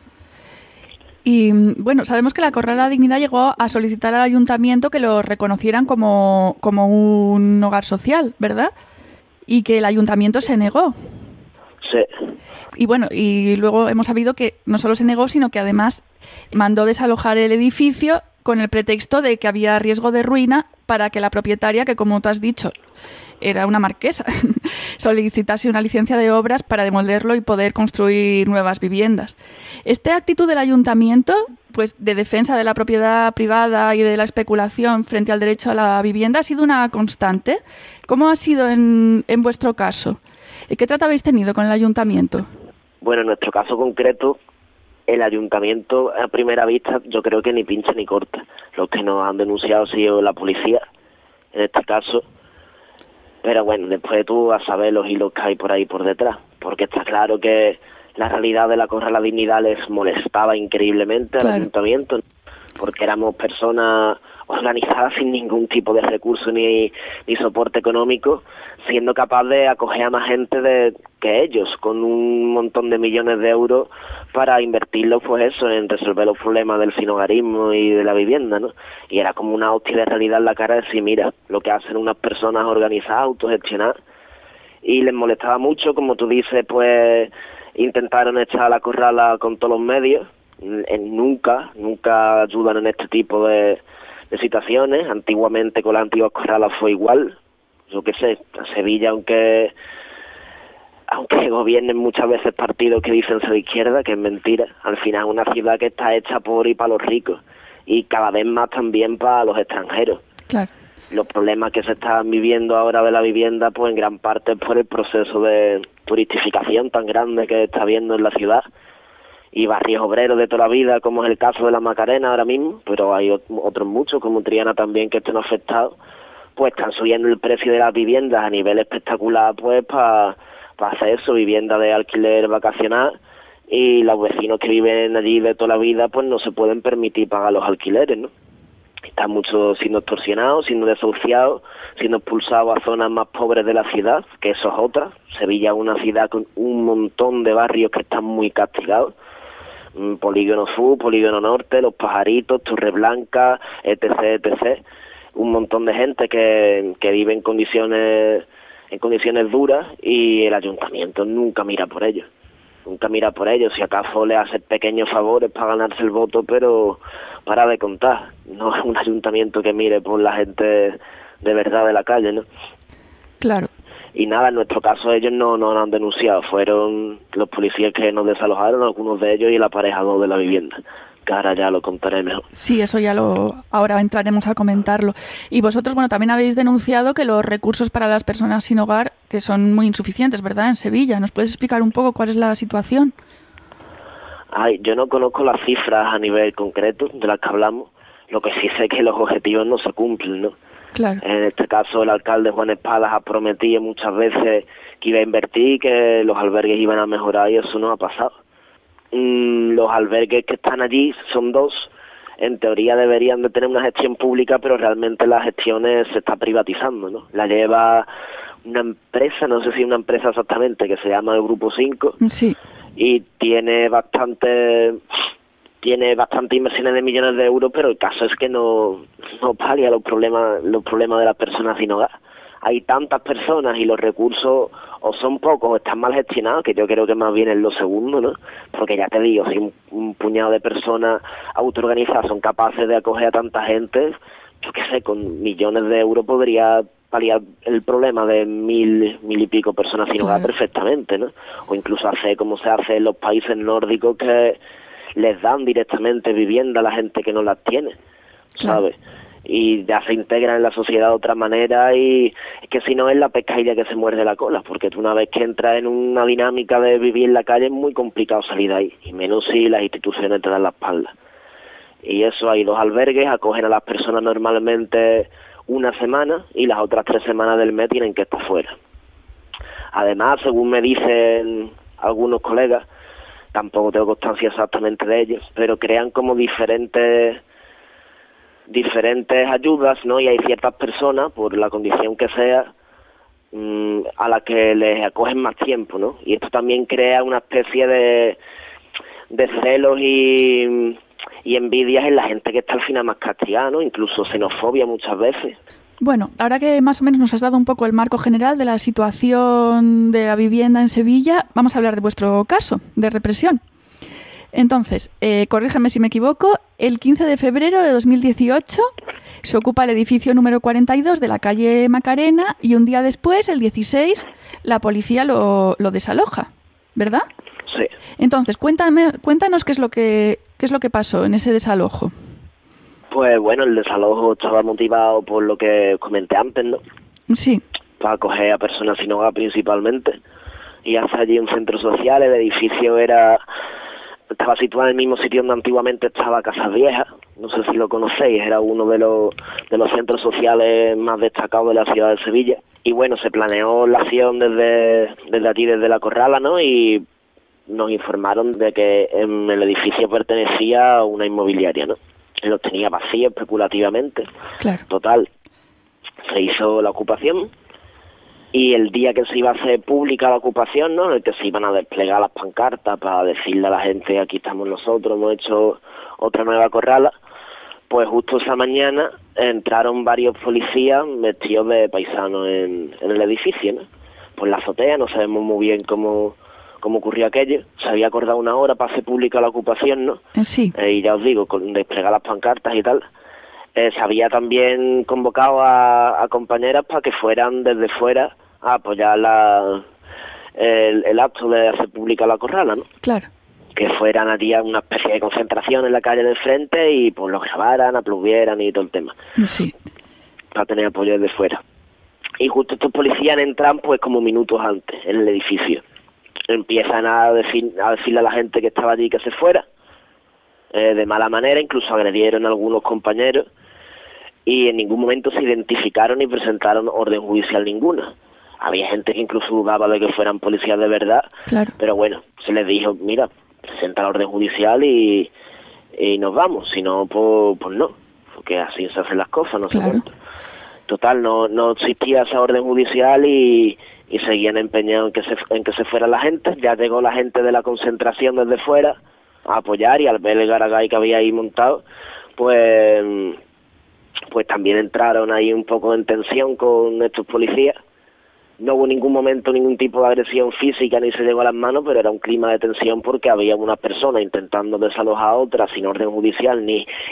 Y bueno, sabemos que la Corral la Dignidad llegó a solicitar al ayuntamiento que lo reconocieran como un hogar social, ¿verdad? Y que el ayuntamiento se negó. Sí. Y bueno, y luego hemos sabido que no solo se negó, sino que además mandó desalojar el edificio con el pretexto de que había riesgo de ruina para que la propietaria, que como tú has dicho, era una marquesa, solicitase una licencia de obras para demolerlo y poder construir nuevas viviendas. Esta actitud del ayuntamiento, pues de defensa de la propiedad privada y de la especulación frente al derecho a la vivienda, ha sido una constante. ¿Cómo ha sido en vuestro caso? ¿Qué trato habéis tenido con el ayuntamiento? Bueno, en nuestro caso concreto, el ayuntamiento a primera vista yo creo que ni pincha ni corta. Los que nos han denunciado ha sido la policía, en este caso. Pero bueno, después tú vas a saber los hilos que hay por ahí por detrás, porque está claro que la realidad de la Corral la Dignidad les molestaba increíblemente al ayuntamiento, porque éramos personas organizadas sin ningún tipo de recurso ni soporte económico, siendo capaz de acoger a más gente que ellos, con un montón de millones de euros para invertirlos, pues eso, en resolver los problemas del sinhogarismo y de la vivienda, ¿no? Y era como una hostia de realidad en la cara de decir, mira, lo que hacen unas personas organizadas, autogestionadas, y les molestaba mucho, como tú dices, pues intentaron echar a la corrala con todos los medios, nunca ayudan en este tipo de situaciones. Antiguamente con las antiguas corralas fue igual. Yo qué sé, Sevilla, aunque gobiernen muchas veces partidos que dicen ser de izquierda, que es mentira, al final es una ciudad que está hecha por y para los ricos, y cada vez más también para los extranjeros. Claro. Los problemas que se están viviendo ahora de la vivienda, pues en gran parte es por el proceso de turistificación tan grande que está habiendo en la ciudad, y barrios obreros de toda la vida, como es el caso de la Macarena ahora mismo, pero hay otros muchos, como Triana también, que estén afectados, pues están subiendo el precio de las viviendas a nivel espectacular, pues para hacer eso, vivienda de alquiler vacacional, y los vecinos que viven allí de toda la vida, pues no se pueden permitir pagar los alquileres, ¿no? Están muchos siendo extorsionados, siendo desahuciados, siendo expulsados a zonas más pobres de la ciudad, que eso es otra. Sevilla es una ciudad con un montón de barrios que están muy castigados. Polígono Sur, Polígono Norte, Los Pajaritos, Torreblanca, etc. Un montón de gente que vive en condiciones duras, y el ayuntamiento nunca mira por ellos. Si acaso le hace pequeños favores para ganarse el voto, pero para de contar. No es un ayuntamiento que mire por la gente de verdad de la calle, ¿no? Claro. Y nada, en nuestro caso ellos no nos han denunciado, fueron los policías que nos desalojaron, algunos de ellos, y el aparejador de la vivienda. que ahora ya lo contaré mejor. Sí, eso ahora entraremos a comentarlo. Y vosotros, bueno, también habéis denunciado que los recursos para las personas sin hogar, que son muy insuficientes, ¿verdad?, en Sevilla. ¿Nos puedes explicar un poco cuál es la situación? Yo no conozco las cifras a nivel concreto de las que hablamos, lo que sí sé es que los objetivos no se cumplen, ¿no? Claro. En este caso el alcalde Juan Espadas ha prometido muchas veces que iba a invertir, que los albergues iban a mejorar y eso no ha pasado. Los albergues que están allí son 2, en teoría deberían de tener una gestión pública, pero realmente la gestión se está privatizando, ¿no? La lleva una empresa, no sé si una empresa exactamente, que se llama el Grupo 5, sí, y tiene bastante inversiones de millones de euros, pero el caso es que no palia los problemas de las personas sin hogar. Hay tantas personas y los recursos o son pocos o están mal gestionados, que yo creo que más bien es lo segundo, ¿no? Porque ya te digo, si un puñado de personas autoorganizadas son capaces de acoger a tanta gente, yo qué sé, con millones de euros podría paliar el problema de mil y pico personas sin hogar perfectamente, ¿no? O incluso hacer como se hace en los países nórdicos, que les dan directamente vivienda a la gente que no las tiene, ¿sabes? Y ya se integran en la sociedad de otra manera, y es que si no es la pescadilla que se muerde la cola, porque tú una vez que entras en una dinámica de vivir en la calle es muy complicado salir de ahí, y menos si las instituciones te dan la espalda. Y eso, hay 2 albergues, acogen a las personas normalmente una semana y las otras 3 semanas del mes tienen que estar fuera. Además, según me dicen algunos colegas, tampoco tengo constancia exactamente de ellos, pero crean como diferentes ayudas, ¿no? Y hay ciertas personas, por la condición que sea, a las que les acogen más tiempo, ¿no? Y esto también crea una especie de celos y envidias en la gente que está al final más castigada, ¿no? Incluso xenofobia muchas veces. Bueno, ahora que más o menos nos has dado un poco el marco general de la situación de la vivienda en Sevilla, vamos a hablar de vuestro caso de represión. Entonces, corrígeme si me equivoco, el 15 de febrero de 2018 se ocupa el edificio número 42 de la calle Macarena y un día después, el 16, la policía lo desaloja, ¿verdad? Sí. Entonces, cuéntanos qué es lo que pasó en ese desalojo. Pues bueno, el desalojo estaba motivado por lo que comenté antes, ¿no? Sí. Para acoger a personas sin hogar principalmente, y hacer allí un centro social. El edificio estaba situado en el mismo sitio donde antiguamente estaba Casas Viejas, no sé si lo conocéis, era uno de los centros sociales más destacados de la ciudad de Sevilla. Y bueno, se planeó la acción desde aquí, desde la Corrala, ¿no? Y nos informaron de que el edificio pertenecía a una inmobiliaria, ¿no? Los tenía vacíos especulativamente. Claro. Total, se hizo la ocupación, y el día que se iba a hacer pública la ocupación, ¿no?, en el que se iban a desplegar las pancartas para decirle a la gente: aquí estamos nosotros, hemos hecho otra nueva Corrala, pues justo esa mañana entraron varios policías vestidos de paisanos en el edificio, ¿no? Por la azotea, no sabemos muy bien cómo ocurrió aquello. Se había acordado una hora para hacer pública la ocupación, ¿no? Sí. Y ya os digo, con desplegar las pancartas y tal. Se había también convocado a compañeras para que fueran desde fuera a apoyar el acto de hacer pública la Corrala, ¿no? Claro. Que fueran allí a una especie de concentración en la calle del frente y pues lo grabaran, aplaudieran y todo el tema. Sí. Para tener apoyo desde fuera. Y justo estos policías entran pues como minutos antes en el edificio. Empiezan a decirle a la gente que estaba allí que se fuera, de mala manera, incluso agredieron a algunos compañeros, y en ningún momento se identificaron ni presentaron orden judicial ninguna. Había gente que incluso dudaba de que fueran policías de verdad, claro. Pero bueno, se les dijo: mira, presenta la orden judicial y nos vamos, si no, pues no, porque así se hacen las cosas, no claro. sé cuánto. Total, no existía esa orden judicial y seguían empeñados en que se fuera la gente. Ya llegó la gente de la concentración desde fuera a apoyar, y al ver el garagay que había ahí montado, pues también entraron ahí un poco en tensión con estos policías. No hubo en ningún momento ningún tipo de agresión física ni se llegó a las manos, pero era un clima de tensión porque había una persona intentando desalojar a otra sin orden judicial ni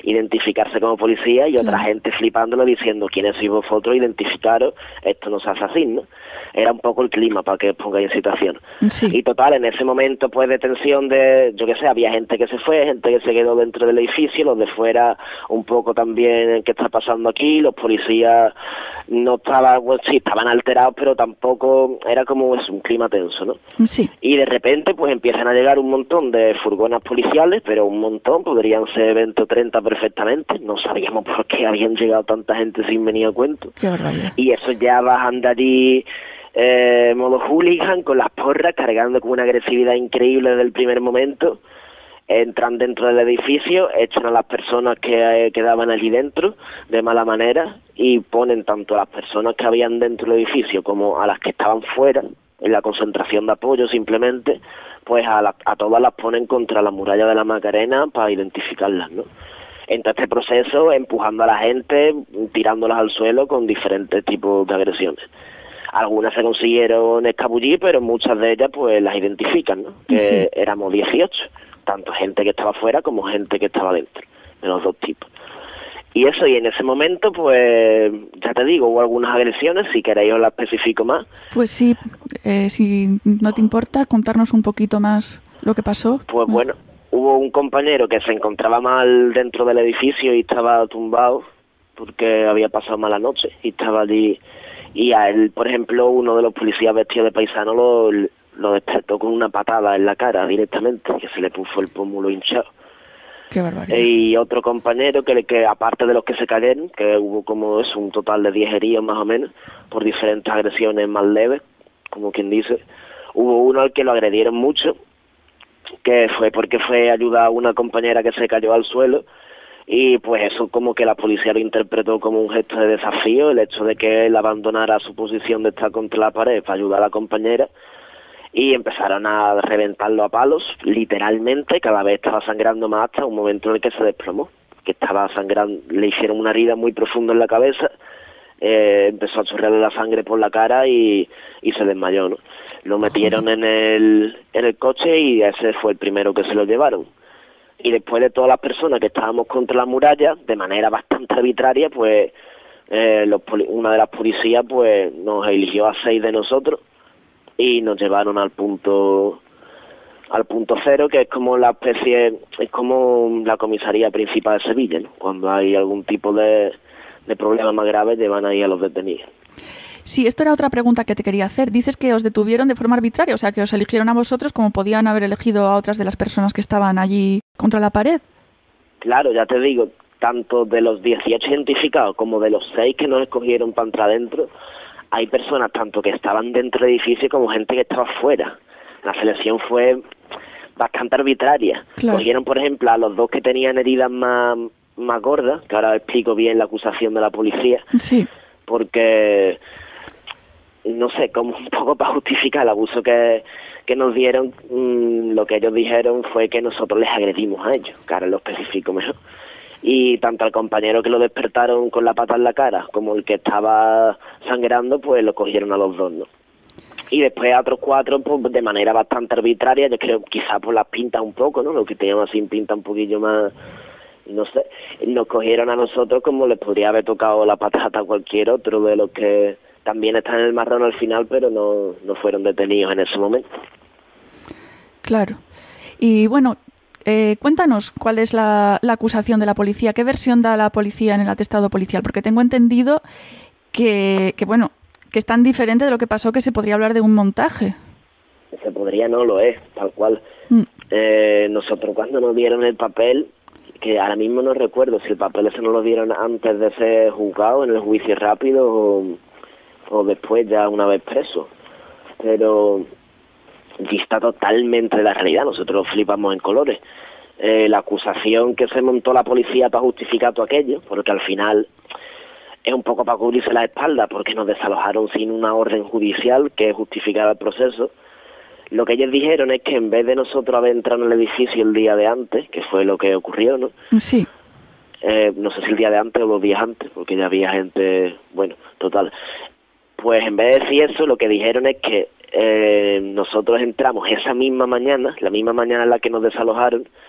identificarse como policía y otra gente flipándolo diciendo quiénes sois vosotros, identificaros, esto no se hace así, ¿no? Era un poco el clima para que os pongáis en situación. Sí. Y total, en ese momento pues de tensión de, yo qué sé, había gente que se fue, gente que se quedó dentro del edificio, los de fuera un poco también qué está pasando aquí, los policías no estaban, bueno, sí, estaban alterados, pero tampoco era como es un clima tenso, ¿no? Sí. Y de repente pues empiezan a llegar un montón de furgonas policiales, pero un montón, podrían ser 20 o 30 perfectamente, no sabíamos por qué habían llegado tanta gente sin venir a cuento. Qué barbaridad. Y eso ya bajan de allí modo hooligan, con las porras, cargando con una agresividad increíble desde el primer momento. Entran dentro del edificio, echan a las personas que quedaban allí dentro de mala manera y ponen tanto a las personas que habían dentro del edificio como a las que estaban fuera, en la concentración de apoyo simplemente, pues a todas las ponen contra la muralla de la Macarena para identificarlas, ¿no? En todo este proceso, empujando a la gente, tirándolas al suelo con diferentes tipos de agresiones. Algunas se consiguieron escabullir, pero muchas de ellas pues las identifican, ¿no? Que Sí. éramos 18, tanto gente que estaba fuera como gente que estaba dentro, de los dos tipos. Y eso, y en ese momento, pues, ya te digo, hubo algunas agresiones, si queréis os las especifico más. Pues sí, si no te importa, contarnos un poquito más lo que pasó. Pues bueno, hubo un compañero que se encontraba mal dentro del edificio y estaba tumbado porque había pasado mala noche y estaba allí. Y a él, por ejemplo, uno de los policías vestidos de paisano lo despertó con una patada en la cara directamente, que se le puso el pómulo hinchado. Qué barbaridad. Y otro compañero que aparte de los que se cayeron, que hubo como eso, un total de 10 heridos más o menos, por diferentes agresiones más leves, como quien dice, hubo uno al que lo agredieron mucho, que fue porque fue a ayudar a una compañera que se cayó al suelo, y pues eso como que la policía lo interpretó como un gesto de desafío, el hecho de que él abandonara su posición de estar contra la pared para ayudar a la compañera, y empezaron a reventarlo a palos, literalmente, cada vez estaba sangrando más hasta un momento en el que se desplomó, que estaba sangrando, le hicieron una herida muy profunda en la cabeza, empezó a chorrearle la sangre por la cara y se desmayó, ¿no? Lo metieron en el coche y ese fue el primero que se lo llevaron. Y después de todas las personas que estábamos contra la muralla, de manera bastante arbitraria, pues una de las policías pues nos eligió a 6 de nosotros y nos llevaron al punto cero, que es como es como la comisaría principal de Sevilla, ¿no? Cuando hay algún tipo de problema más grave, llevan ahí a los detenidos. Sí, esto era otra pregunta que te quería hacer. Dices que os detuvieron de forma arbitraria, o sea, que os eligieron a vosotros como podían haber elegido a otras de las personas que estaban allí contra la pared. Claro, ya te digo, tanto de los 18 identificados como de los 6 que nos escogieron para entrar dentro, hay personas tanto que estaban dentro del edificio como gente que estaba fuera. La selección fue bastante arbitraria. Claro. Cogieron, por ejemplo, a los 2 que tenían heridas más gordas, que ahora explico bien la acusación de la policía, Sí. porque no sé, como un poco para justificar el abuso que nos dieron, lo que ellos dijeron fue que nosotros les agredimos a ellos, que ahora lo especifico mejor. Y tanto al compañero que lo despertaron con la pata en la cara como el que estaba sangrando, pues lo cogieron a los 2, ¿no? Y después a otros 4, pues de manera bastante arbitraria, yo creo quizás por las pintas un poco, ¿no? Los que tenían así pinta un poquillo más, no sé, nos cogieron a nosotros como les podría haber tocado la patata a cualquier otro de los que también están en el marrón al final, pero no fueron detenidos en ese momento. Claro. Y bueno, cuéntanos cuál es la acusación de la policía. ¿Qué versión da la policía en el atestado policial? Porque tengo entendido que es tan diferente de lo que pasó que se podría hablar de un montaje. Se podría, no lo es, tal cual. Nosotros cuando nos dieron el papel, que ahora mismo no recuerdo si el papel ese nos lo dieron antes de ser juzgado en el juicio rápido o después ya una vez preso, pero dista totalmente de la realidad. Nosotros flipamos en colores. La acusación que se montó la policía para justificar todo aquello, porque al final es un poco para cubrirse la espalda, porque nos desalojaron sin una orden judicial que justificara el proceso. Lo que ellos dijeron es que en vez de nosotros haber entrado en el edificio el día de antes, que fue lo que ocurrió, ¿no? Sí. No sé si el día de antes o 2 días antes, porque ya había gente, bueno, total. Pues en vez de decir eso, lo que dijeron es que nosotros entramos esa misma mañana, la misma mañana en la que nos desalojaron,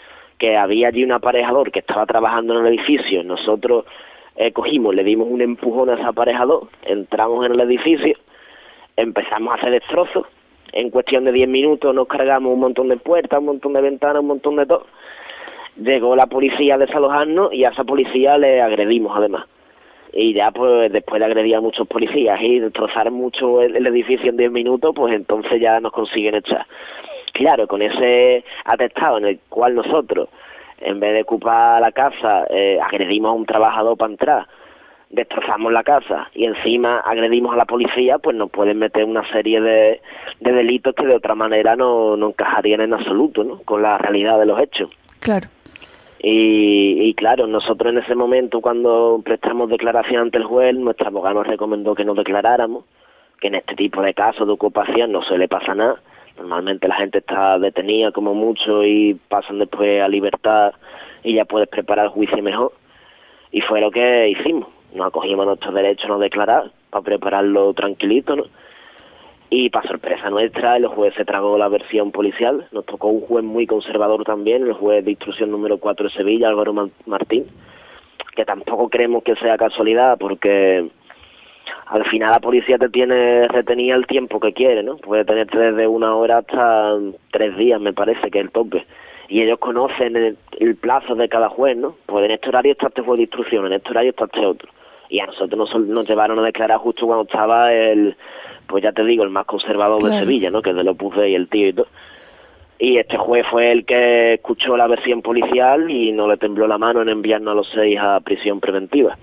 que había allí un aparejador que estaba trabajando en el edificio. Nosotros cogimos, le dimos un empujón a ese aparejador, entramos en el edificio, empezamos a hacer destrozos. En cuestión de 10 minutos nos cargamos un montón de puertas, un montón de ventanas, un montón de todo. Llegó la policía a desalojarnos y a esa policía le agredimos además. Y ya pues después de agredir a muchos policías y destrozar mucho el edificio en 10 minutos, pues entonces ya nos consiguen echar. Claro, con ese atestado en el cual nosotros, en vez de ocupar la casa, agredimos a un trabajador para entrar, destrozamos la casa y encima agredimos a la policía, pues nos pueden meter una serie de delitos que de otra manera no encajarían en absoluto, ¿no?, con la realidad de los hechos. Claro. Y claro, nosotros en ese momento, cuando prestamos declaración ante el juez, nuestro abogado nos recomendó que nos declaráramos, que en este tipo de casos de ocupación no suele pasar nada. Normalmente la gente está detenida como mucho y pasan después a libertad y ya puedes preparar el juicio mejor. Y fue lo que hicimos. Nos acogimos a nuestros derechos a no declarar para prepararlo tranquilito, ¿no? Y para sorpresa nuestra, el juez se tragó la versión policial. Nos tocó un juez muy conservador también, el juez de instrucción número 4 de Sevilla, Álvaro Martín, que tampoco creemos que sea casualidad, porque al final la policía te tiene retenida el tiempo que quiere, ¿no? Puede tenerte desde 1 hora hasta 3 días, me parece que es el tope. Y ellos conocen el plazo de cada juez, ¿no? Pues en este horario está este juez de instrucción, en este horario está este otro. Y a nosotros nos llevaron a declarar justo cuando estaba pues ya te digo, el más conservador de Sevilla, ¿no?, que es de Opus Dei y el tío y todo. Y este juez fue el que escuchó la versión policial y no le tembló la mano en enviarnos a los 6 a prisión preventiva.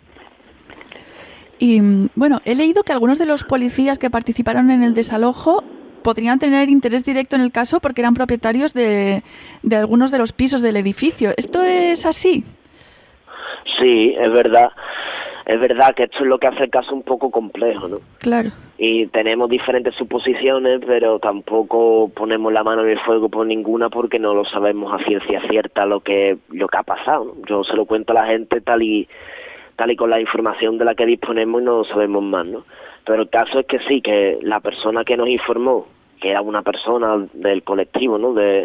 Y bueno, he leído que algunos de los policías que participaron en el desalojo podrían tener interés directo en el caso porque eran propietarios de algunos de los pisos del edificio. ¿Esto es así? Sí, es verdad. Es verdad que esto es lo que hace el caso un poco complejo, ¿no? Claro. Y tenemos diferentes suposiciones, pero tampoco ponemos la mano en el fuego por ninguna porque no lo sabemos a ciencia cierta lo que ha pasado, ¿no? Yo se lo cuento a la gente tal y con la información de la que disponemos y no sabemos más, ¿no? Pero el caso es que sí, que la persona que nos informó, que era una persona del colectivo, ¿no?, de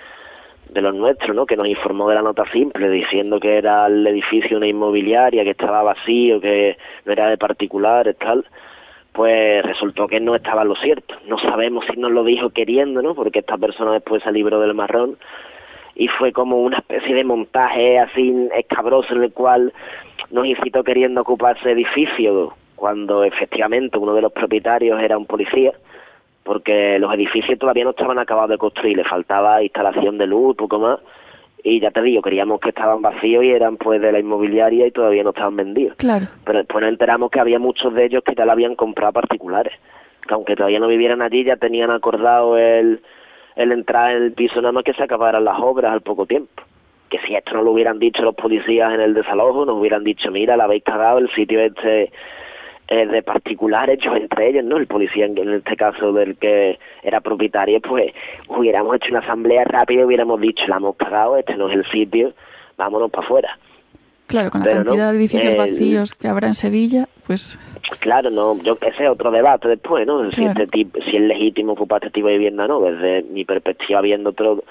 los nuestros, ¿no?, que nos informó de la nota simple diciendo que era el edificio una inmobiliaria, que estaba vacío, que no era de particulares, tal, pues resultó que no estaba lo cierto. No sabemos si nos lo dijo queriendo, ¿no?, porque esta persona después se libró del marrón y fue como una especie de montaje así escabroso en el cual nos incitó queriendo ocupar ese edificio cuando efectivamente uno de los propietarios era un policía, porque los edificios todavía no estaban acabados de construir, le faltaba instalación de luz, poco más, y ya te digo, creíamos que estaban vacíos y eran pues de la inmobiliaria y todavía no estaban vendidos. Claro. Pero después nos enteramos que había muchos de ellos que ya la habían comprado particulares, que aunque todavía no vivieran allí, ya tenían acordado el entrar en el piso nada más que se acabaran las obras al poco tiempo. Que si esto no lo hubieran dicho los policías en el desalojo, nos hubieran dicho, mira, la habéis cagado, el sitio este de particulares, yo entre ellos, ¿no?, el policía en este caso del que era propietario, pues hubiéramos hecho una asamblea rápida y hubiéramos dicho, la hemos cagado, este no es el sitio, vámonos para afuera. Claro, con la cantidad de edificios vacíos que habrá en Sevilla, pues... Claro, no, ese es otro debate después, ¿no? Claro. Si es legítimo ocupar este tipo de vivienda, ¿no? Desde mi perspectiva, habiendo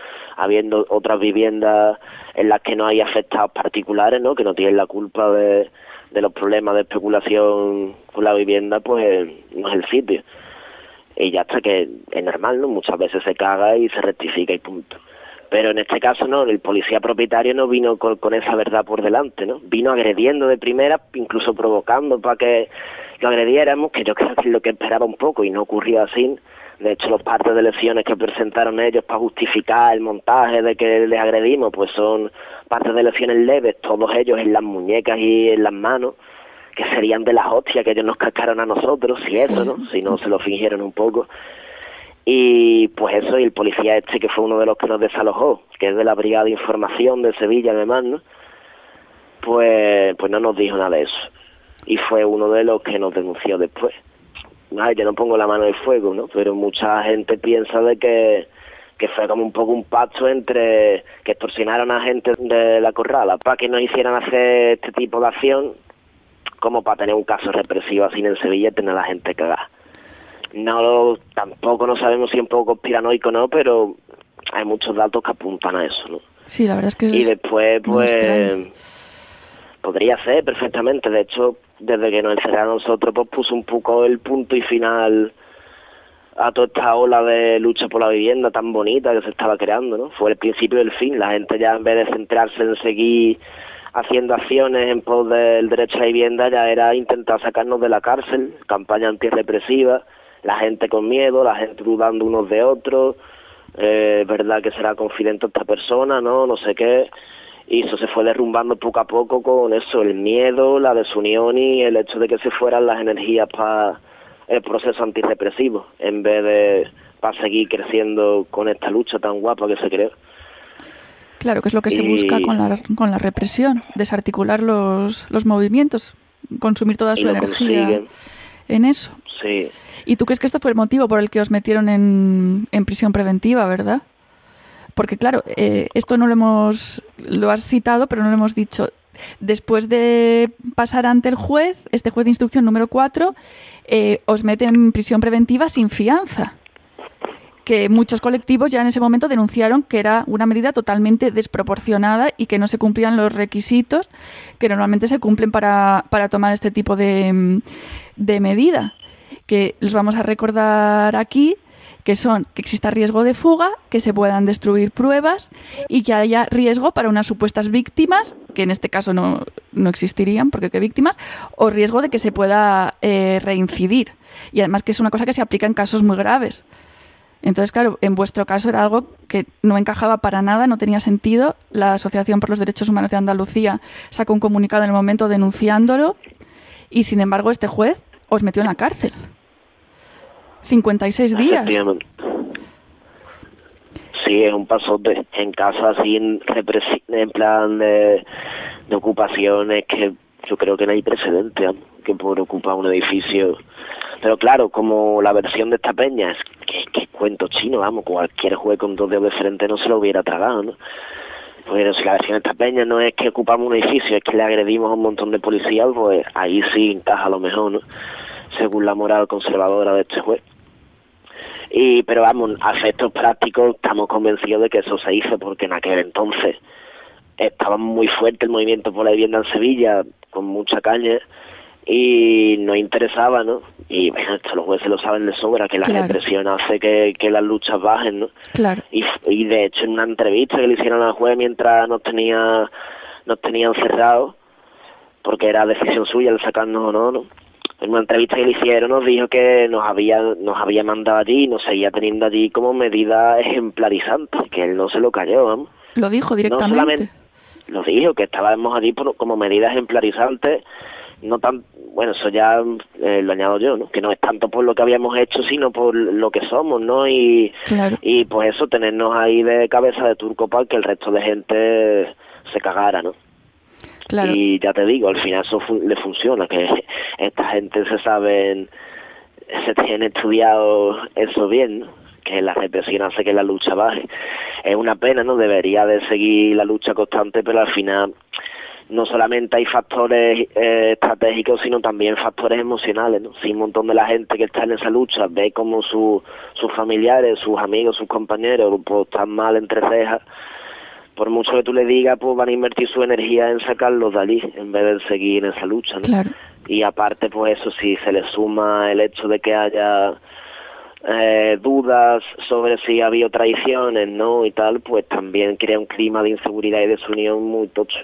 otras viviendas en las que no hay afectados particulares, ¿no?, que no tienen la culpa de los problemas de especulación con la vivienda, pues no es el sitio. Y ya está, que es normal, ¿no? Muchas veces se caga y se rectifica y punto. Pero en este caso no, el policía propietario no vino con esa verdad por delante, ¿no? Vino agrediendo de primera, incluso provocando para que lo agrediéramos, que yo creo que es lo que esperaba un poco y no ocurrió así. De hecho, los partes de lesiones que presentaron ellos para justificar el montaje de que les agredimos, pues son partes de lesiones leves, todos ellos en las muñecas y en las manos, que serían de las hostias que ellos nos cascaron a nosotros, si eso, ¿no? Si no se lo fingieron un poco. Y pues eso, y el policía este que fue uno de los que nos desalojó, que es de la Brigada de Información de Sevilla además, ¿no?, pues no nos dijo nada de eso. Y fue uno de los que nos denunció después. Yo no pongo la mano en el fuego, ¿no?, pero mucha gente piensa de que fue como un poco un pacto entre que extorsionaron a gente de la Corrala para que nos hicieran hacer este tipo de acción, como para tener un caso represivo así en Sevilla y tener a la gente cagada. Tampoco no sabemos si es un poco conspiranoico o no, pero hay muchos datos que apuntan a eso, ¿no? Sí, la verdad es que y después, pues, podría ser perfectamente. De hecho, desde que nos encerraron nosotros, pues puso un poco el punto y final a toda esta ola de lucha por la vivienda tan bonita que se estaba creando, ¿no? Fue el principio del fin. La gente ya, en vez de centrarse en seguir haciendo acciones en pos del derecho a la vivienda, ya era intentar sacarnos de la cárcel, campaña antirrepresiva, la gente con miedo, la gente dudando unos de otros, verdad que será confidente esta persona, no sé qué, y eso se fue derrumbando poco a poco con eso, el miedo, la desunión y el hecho de que se fueran las energías para el proceso antirrepresivo, en vez de para seguir creciendo con esta lucha tan guapa que se creó. Claro, que es lo que se busca con la represión, desarticular los movimientos, consumir toda su energía en eso. Sí. ¿Y tú crees que esto fue el motivo por el que os metieron en prisión preventiva, verdad? Porque claro, esto lo has citado, pero no lo hemos dicho. Después de pasar ante el juez, este juez de instrucción número 4, os mete en prisión preventiva sin fianza, que muchos colectivos ya en ese momento denunciaron que era una medida totalmente desproporcionada y que no se cumplían los requisitos que normalmente se cumplen para tomar este tipo de medida, que los vamos a recordar aquí, que son que exista riesgo de fuga, que se puedan destruir pruebas y que haya riesgo para unas supuestas víctimas, que en este caso no existirían, porque ¿qué víctimas? O riesgo de que se pueda reincidir. Y además que es una cosa que se aplica en casos muy graves. Entonces, claro, en vuestro caso era algo que no encajaba para nada, no tenía sentido. La Asociación por los Derechos Humanos de Andalucía sacó un comunicado en el momento denunciándolo y, sin embargo, este juez os metió en la cárcel. 56 días. Sí, es un pasote. En casa así, en plan de ocupaciones, que yo creo que no hay precedente, que por ocupar un edificio. Pero claro, como la versión de esta peña es que cuento chino, cualquier juez con 2 dedos de frente no se lo hubiera tragado, ¿no? Pero si la versión de esta peña no es que ocupamos un edificio, es que le agredimos a un montón de policías, pues ahí sí encaja a lo mejor, ¿no? Según la moral conservadora de este juez. Pero a efectos prácticos estamos convencidos de que eso se hizo, porque en aquel entonces estaba muy fuerte el movimiento por la vivienda en Sevilla, con mucha caña, y nos interesaba, ¿no? Y bueno, esto los jueces lo saben de sobra, que la represión hace que las luchas bajen, ¿no? Claro. Y de hecho, en una entrevista que le hicieron al juez mientras nos tenían cerrados, porque era decisión suya el sacarnos o no, en una entrevista que le hicieron nos dijo que nos había mandado allí y nos seguía teniendo allí como medida ejemplarizante, que él no se lo cayó, vamos. Lo dijo directamente. No solamente lo dijo, que estábamos allí como medida ejemplarizante, no tan, bueno, eso ya lo añado yo, ¿no? Que no es tanto por lo que habíamos hecho, sino por lo que somos, ¿no? Y pues eso, tenernos ahí de cabeza de turco para que el resto de gente se cagara, ¿no? Claro. Y ya te digo, al final eso le funciona, que esta gente se tiene estudiado eso bien, ¿no? Que la represión hace que la lucha baje. Es una pena, ¿no? Debería de seguir la lucha constante, pero al final no solamente hay factores estratégicos, sino también factores emocionales, ¿no? Si un montón de la gente que está en esa lucha ve como sus familiares, sus amigos, sus compañeros, pues están mal entre cejas, por mucho que tú le digas, pues van a invertir su energía en sacarlos de allí, en vez de seguir en esa lucha, ¿no? Claro. Y aparte, pues eso, si se le suma el hecho de que haya dudas sobre si ha habido traiciones, ¿no? Y tal, pues también crea un clima de inseguridad y desunión muy tocho.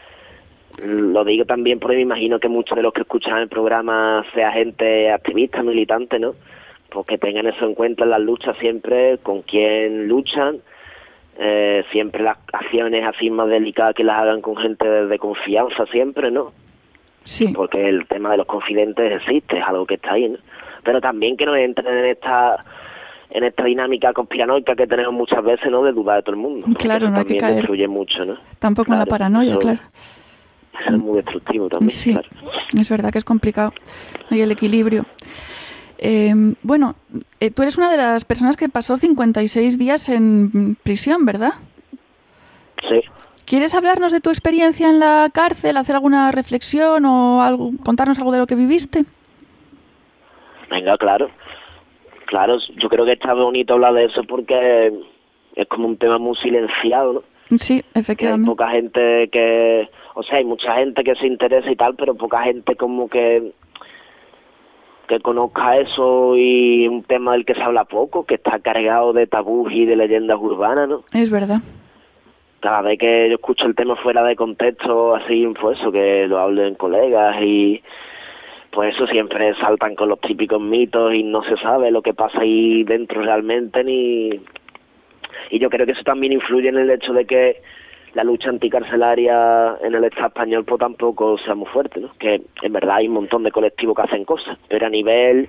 Lo digo también porque me imagino que muchos de los que escuchan el programa sea gente activista, militante, ¿no? Pues que tengan eso en cuenta en las luchas siempre, con quién luchan, siempre las acciones así más delicadas que las hagan con gente de confianza siempre, ¿no? Sí. Porque el tema de los confidentes existe, es algo que está ahí, ¿no? Pero también que no entren en esta dinámica conspiranoica que tenemos muchas veces, ¿no? De dudar de todo el mundo. Claro, no hay que caer. Destruye mucho, ¿no? Tampoco en la paranoia, claro. Es muy destructivo también. Sí, claro. Es verdad que es complicado. Hay el equilibrio. Bueno, tú eres una de las personas que pasó 56 días en prisión, ¿verdad? Sí. ¿Quieres hablarnos de tu experiencia en la cárcel, hacer alguna reflexión o algo, contarnos algo de lo que viviste? Venga, claro. Claro, yo creo que está bonito hablar de eso porque es como un tema muy silenciado, ¿no? Sí, efectivamente. Hay poca gente que... O sea, hay mucha gente que se interesa y tal, pero poca gente como que conozca eso, y un tema del que se habla poco, que está cargado de tabús y de leyendas urbanas, ¿no? Es verdad. Cada vez que yo escucho el tema fuera de contexto, así, pues eso, que lo hablen colegas, y pues eso, siempre saltan con los típicos mitos y no se sabe lo que pasa ahí dentro realmente, ni... Y yo creo que eso también influye en el hecho de que la lucha anticarcelaria en el Estado español pues tampoco sea muy fuerte, ¿no? Que en verdad hay un montón de colectivos que hacen cosas, pero a nivel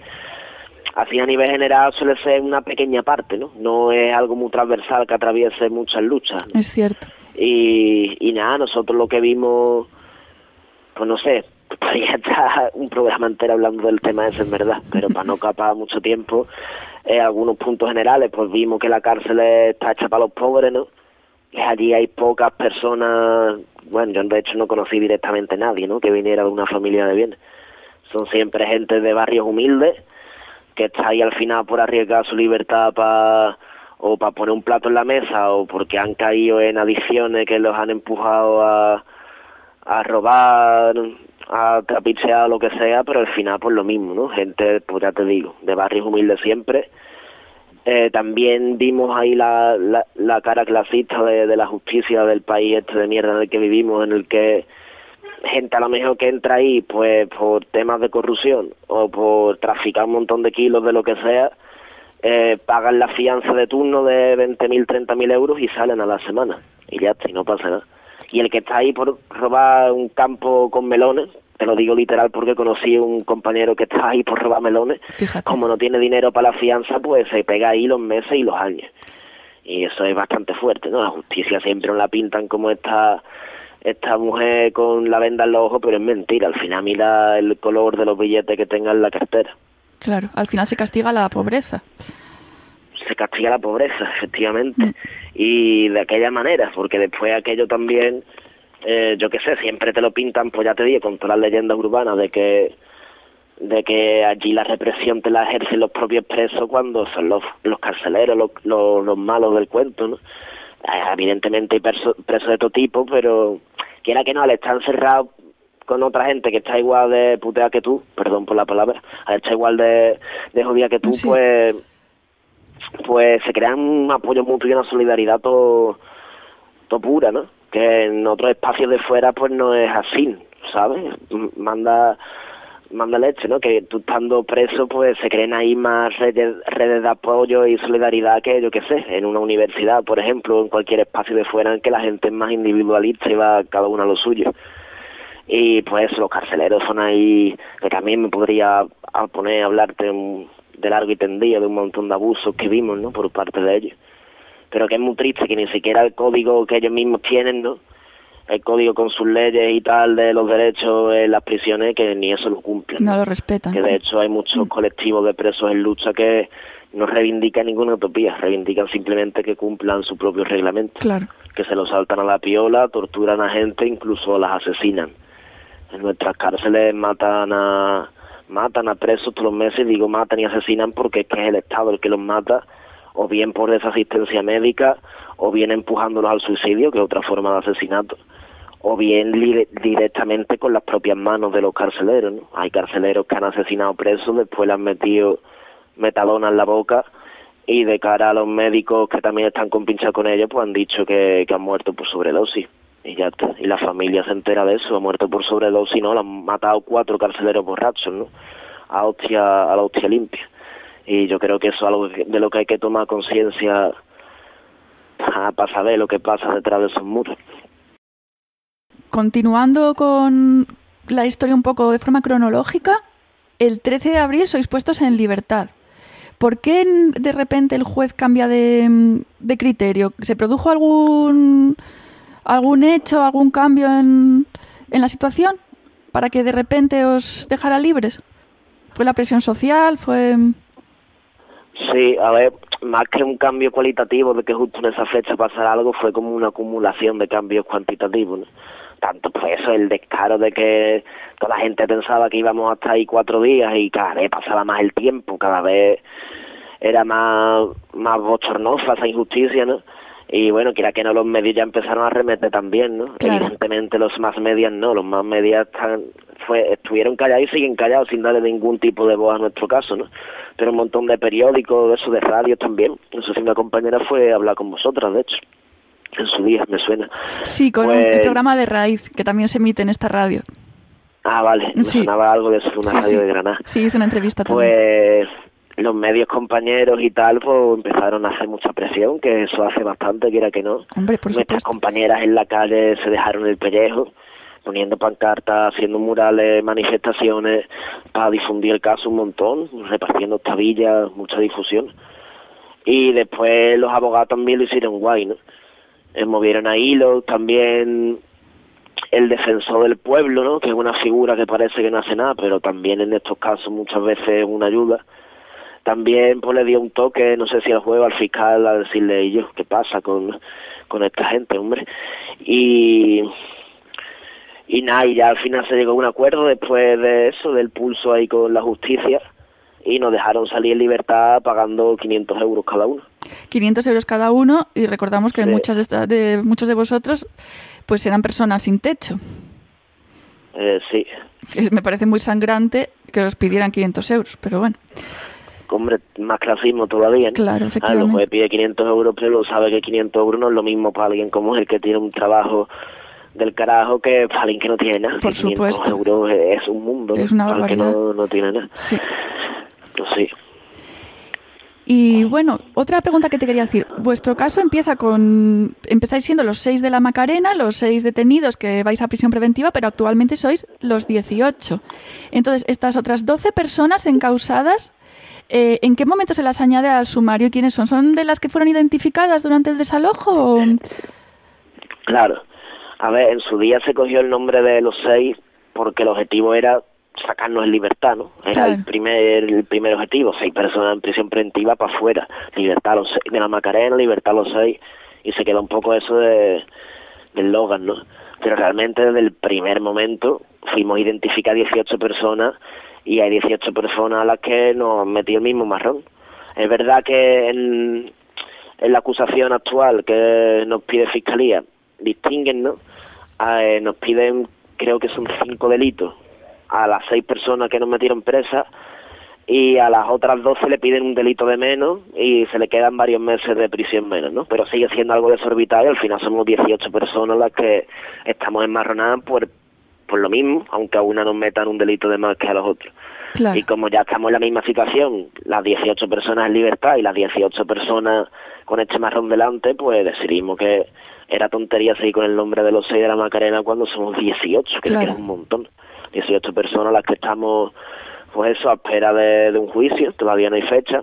general suele ser una pequeña parte, ¿no? No es algo muy transversal que atraviese muchas luchas, ¿no? Es cierto. Y nada, nosotros lo que vimos, pues no sé, podría estar un programa entero hablando del tema ese, en verdad, pero para no capar mucho tiempo, algunos puntos generales, pues vimos que la cárcel está hecha para los pobres, ¿no? Allí hay pocas personas, bueno, yo de hecho no conocí directamente a nadie, ¿no?, que viniera de una familia de bienes. Son siempre gente de barrios humildes, que está ahí al final por arriesgar su libertad para poner un plato en la mesa, o porque han caído en adicciones que los han empujado a robar, a trapichear, lo que sea, pero al final pues lo mismo, ¿no? Gente, pues ya te digo, de barrios humildes siempre. También vimos ahí la cara clasista de la justicia del país este de mierda en el que vivimos, en el que gente a lo mejor que entra ahí pues por temas de corrupción o por traficar un montón de kilos de lo que sea, pagan la fianza de turno de 20.000, 30.000 euros y salen a la semana, y ya está, y no pasa nada. Y el que está ahí por robar un campo con melones, te lo digo literal porque conocí un compañero que está ahí por robar melones. Fíjate. Como no tiene dinero para la fianza, pues se pega ahí los meses y los años. Y eso es bastante fuerte, ¿no? La justicia siempre nos la pintan como esta mujer con la venda en los ojos, pero es mentira. Al final mira el color de los billetes que tenga en la cartera. Claro, al final se castiga la pobreza. Se castiga la pobreza, efectivamente. Y de aquella manera, porque después aquello también, yo qué sé, siempre te lo pintan, pues ya te digo, con todas las leyendas urbanas de que allí la represión te la ejercen los propios presos cuando son los carceleros, los malos del cuento, ¿no? Evidentemente hay presos de todo tipo, pero quiera que no, al estar encerrado con otra gente que está igual de putea que tú, perdón por la palabra, al estar igual de jodida que tú, sí, pues se crean un apoyo mutuo y una solidaridad todo pura, ¿no? Que en otros espacios de fuera pues no es así, ¿sabes? Manda leche, ¿no? Que tú estando preso pues se creen ahí más redes de apoyo y solidaridad que, yo qué sé, en una universidad, por ejemplo, en cualquier espacio de fuera en que la gente es más individualista y va cada uno a lo suyo. Y pues los carceleros son ahí, que también me podría poner a hablarte de largo y tendido de un montón de abusos que vimos, ¿no?, por parte de ellos. Pero que es muy triste que ni siquiera el código que ellos mismos tienen, ¿no?, el código con sus leyes y tal de los derechos en las prisiones, que ni eso lo cumplen. No lo respetan. Que de hecho hay muchos colectivos de presos en lucha que no reivindican ninguna utopía, reivindican simplemente que cumplan su propio reglamento. Claro. Que se lo saltan a la piola, torturan a gente, incluso las asesinan. En nuestras cárceles matan a presos todos los meses, digo matan y asesinan porque es que es el Estado el que los mata, o bien por desasistencia médica, o bien empujándolos al suicidio, que es otra forma de asesinato, o bien directamente con las propias manos de los carceleros, ¿no? Hay carceleros que han asesinado presos, después le han metido metadona en la boca, y de cara a los médicos que también están compinchados con ellos, pues han dicho que han muerto por sobredosis. Y ya está. Y la familia se entera de eso, ha muerto por sobredosis, ¿no? Le han matado 4 carceleros borrachos, ¿no? A la hostia limpia. Y yo creo que eso es algo de lo que hay que tomar conciencia para saber lo que pasa detrás de esos muros. Continuando con la historia un poco de forma cronológica, el 13 de abril sois puestos en libertad. ¿Por qué de repente el juez cambia de criterio? ¿Se produjo algún hecho, algún cambio en la situación para que de repente os dejara libres? ¿Fue la presión social? ¿Fue...? Sí, a ver, más que un cambio cualitativo de que justo en esa fecha pasara algo, fue como una acumulación de cambios cuantitativos, ¿no? Tanto pues eso, el descaro de que toda la gente pensaba que íbamos a estar ahí 4 días y cada vez pasaba más el tiempo, cada vez era más bochornosa esa injusticia, ¿no? Y bueno, quiera que no, los medios ya empezaron a remeter también, ¿no? Claro. Evidentemente los más medias no, los más medias estuvieron callados y siguen callados sin darle ningún tipo de voz a nuestro caso, ¿no? Pero un montón de periódicos, eso de radio también. No sé si una compañera fue a hablar con vosotras, de hecho, en su día, me suena. Sí, con el programa de Raíz, que también se emite en esta radio. Ah, vale, me sonaba algo de eso, una radio de Granada. Sí, hizo una entrevista también. Pues los medios compañeros y tal, pues empezaron a hacer mucha presión, que eso hace bastante, quiera que no. Hombre, por Nuestras supuesto. compañeras en la calle se dejaron el pellejo, poniendo pancartas, haciendo murales, manifestaciones, para difundir el caso un montón, repartiendo tabillas, mucha difusión. Y después los abogados también lo hicieron guay, ¿no? Movieron a hilos, también el defensor del pueblo, ¿no? Que es una figura que parece que no hace nada, pero también en estos casos muchas veces es una ayuda. También pues le dio un toque, no sé si al juego, al fiscal, a decirle ellos qué pasa con esta gente, hombre. Y nada, y ya al final se llegó a un acuerdo después de eso, del pulso ahí con la justicia, y nos dejaron salir en libertad pagando 500 euros cada uno. 500 euros cada uno, y recordamos que muchos de vosotros pues eran personas sin techo. Sí. Me parece muy sangrante que os pidieran 500 euros, pero bueno. Hombre, más clasismo todavía, ¿no? Claro, efectivamente. Los jueces pide 500 euros, pero sabe que 500 euros no es lo mismo para alguien como el que tiene un trabajo del carajo que para alguien que no tiene nada. Por 500 supuesto. euros es un mundo, ¿no? Es una para el que barbaridad. no tiene nada. Sí. Pues sí. Y bueno, otra pregunta que te quería decir. Vuestro caso empezáis siendo los 6 de la Macarena, los 6 detenidos que vais a prisión preventiva, pero actualmente sois los 18. Entonces, estas otras 12 personas encausadas, ¿en qué momento se las añade al sumario? ¿Quiénes son? ¿Son de las que fueron identificadas durante el desalojo? Claro. A ver, en su día se cogió el nombre de los 6 porque el objetivo era sacarnos en libertad, ¿no? Era el primer objetivo, 6 personas en prisión preventiva para afuera, libertad a los 6 de la Macarena, libertad a los 6, y se quedó un poco eso del Logan, ¿no? Pero realmente desde el primer momento fuimos a identificar 18 personas, y hay 18 personas a las que nos han metido el mismo marrón. Es verdad que en la acusación actual que nos pide Fiscalía, distinguen, ¿no? Nos piden, creo que son 5 delitos a las 6 personas que nos metieron presas, y a las otras 12 le piden un delito de menos y se le quedan varios meses de prisión menos, ¿no? Pero sigue siendo algo desorbitado, y al final somos 18 personas las que estamos enmarronadas por lo mismo, aunque a una nos metan un delito de más que a los otros. Claro. Y como ya estamos en la misma situación, las 18 personas en libertad y las 18 personas con este marrón delante, pues decidimos que era tontería seguir con el nombre de los 6 de la Macarena cuando somos 18, que es un montón. 18 personas las que estamos, pues eso, a espera de un juicio, todavía no hay fecha.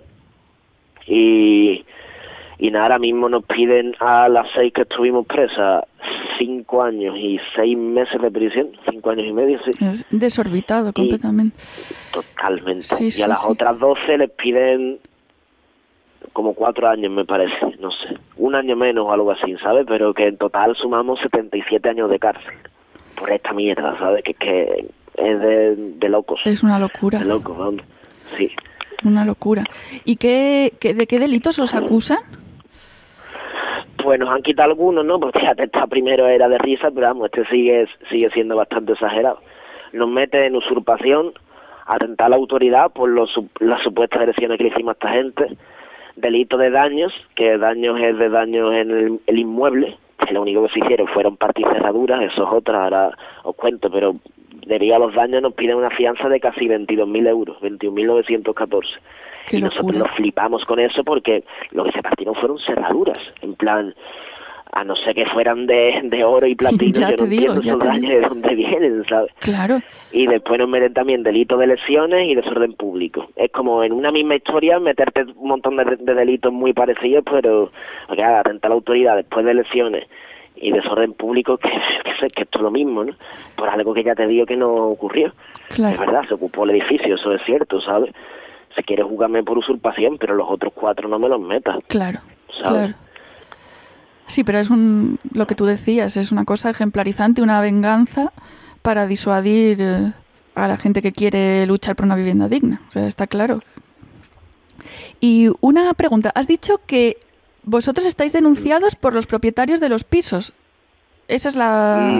Y nada, ahora mismo nos piden a las 6 que estuvimos presas 5 años y 6 meses de prisión, 5 años y medio, sí. Es desorbitado completamente. Totalmente. Sí, y a las otras 12 les piden como 4 años, me parece, no sé, 1 año menos o algo así, ¿sabes? Pero que en total sumamos 77 años de cárcel por esta mierda, ¿sabes? Que es de locos. Es una locura. De locos, vamos. Sí. Una locura. ¿Y de qué delitos os acusan? Pues nos han quitado algunos, ¿no? Porque esta primero era de risa, pero vamos, este sigue siendo bastante exagerado. Nos mete en usurpación, atentar a la autoridad por las supuestas agresiones que le hicimos a esta gente, delito de daños, que daños es de daños en el inmueble, que lo único que se hicieron fueron partes y cerraduras, eso es otra, ahora os cuento, pero debido a los daños nos piden una fianza de casi 22.000 euros, 21.914. Qué y nosotros nos flipamos con eso porque lo que se partieron fueron cerraduras, en plan, a no ser que fueran de oro y platino, yo no entiendo esos daños de dónde vienen, ¿sabes? Claro. Y después nos meten también delitos de lesiones y desorden público. Es como en una misma historia meterte un montón de delitos muy parecidos, pero atentar a la autoridad después de lesiones y desorden público, que esto es lo mismo, ¿no? Por algo que ya te digo que no ocurrió. Claro. Es verdad, se ocupó el edificio, eso es cierto, ¿sabes? Si quieres jugarme por usurpación, pero los otros 4 no me los metas. Claro, ¿sabes? claro. Sí, pero es lo que tú decías, es una cosa ejemplarizante, una venganza para disuadir a la gente que quiere luchar por una vivienda digna. O sea, está claro. Y una pregunta, has dicho que vosotros estáis denunciados por los propietarios de los pisos. Esa es la...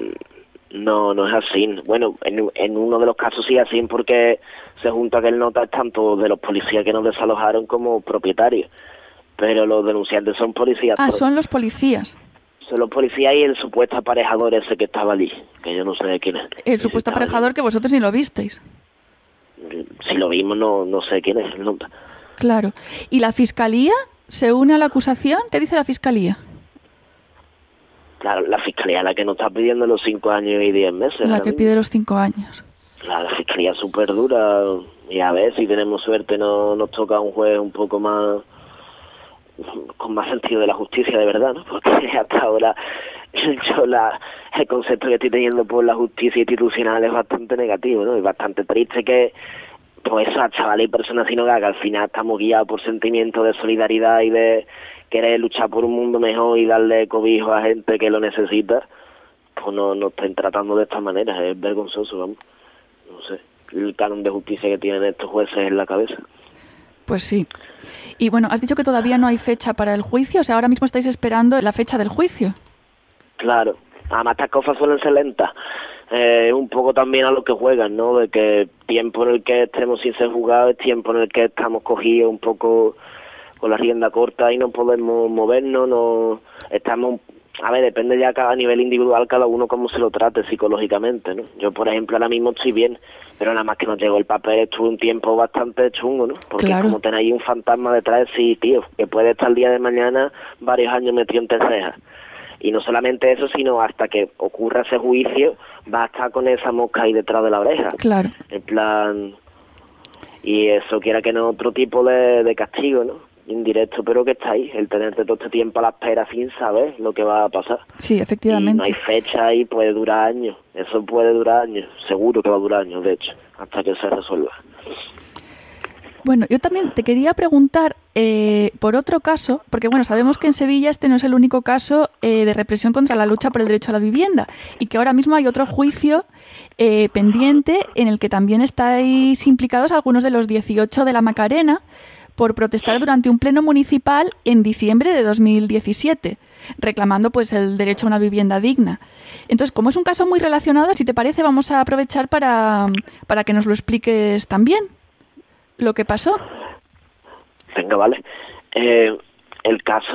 No es así. Bueno, en uno de los casos sí es así porque se junta que el nota es tanto de los policías que nos desalojaron como propietarios. Pero los denunciantes son policías. Son los policías. Son los policías y el supuesto aparejador ese que estaba allí, que yo no sé de quién es. El supuesto aparejador allí, que vosotros ni lo visteis. Si lo vimos, no sé quién es. No. Claro. ¿Y la Fiscalía se une a la acusación? ¿Qué dice la Fiscalía? Claro, la Fiscalía es la que nos está pidiendo los 5 años y 10 meses. La que pide los 5 años. La Fiscalía es súper dura y a ver si tenemos suerte nos toca un juez un poco más... con más sentido de la justicia de verdad, ¿no? Porque hasta ahora el concepto que estoy teniendo por la justicia institucional es bastante negativo, ¿no? Y bastante triste que pues a chavales y personas sin hogar que al final estamos guiados por sentimientos de solidaridad y de querer luchar por un mundo mejor y darle cobijo a gente que lo necesita, pues no estén tratando de esta manera. Es vergonzoso, vamos. No sé, el canon de justicia que tienen estos jueces en la cabeza. Pues sí. Y bueno, has dicho que todavía no hay fecha para el juicio, o sea, ahora mismo estáis esperando la fecha del juicio. Claro, además estas cosas suelen ser lentas. Un poco también a lo que juegan, ¿no? De que tiempo en el que estemos sin ser juzgados es tiempo en el que estamos cogidos un poco con la rienda corta y no podemos movernos, no estamos... A ver, depende ya a nivel individual cada uno cómo se lo trate psicológicamente, ¿no? Yo, por ejemplo, ahora mismo estoy bien, pero nada más que nos llegó el papel estuve un tiempo bastante chungo, ¿no? Porque claro, es como tener ahí un fantasma detrás, sí, tío, que puede estar el día de mañana varios años metido entre cejas. Y no solamente eso, sino hasta que ocurra ese juicio, va a estar con esa mosca ahí detrás de la oreja. Claro. En plan... Y eso quiera que no otro tipo de castigo, ¿no? Indirecto, pero que está ahí, el tenerte todo este tiempo a la espera sin saber lo que va a pasar. Sí, efectivamente. Y no hay fecha y puede durar años, eso puede durar años, seguro que va a durar años, de hecho, hasta que se resuelva. Bueno, yo también te quería preguntar por otro caso, porque bueno, sabemos que en Sevilla este no es el único caso de represión contra la lucha por el derecho a la vivienda y que ahora mismo hay otro juicio pendiente en el que también estáis implicados algunos de los 18 de la Macarena por protestar durante un pleno municipal en diciembre de 2017, reclamando pues el derecho a una vivienda digna. Entonces, como es un caso muy relacionado, si te parece, vamos a aprovechar para que nos lo expliques también, lo que pasó. Venga, vale. El caso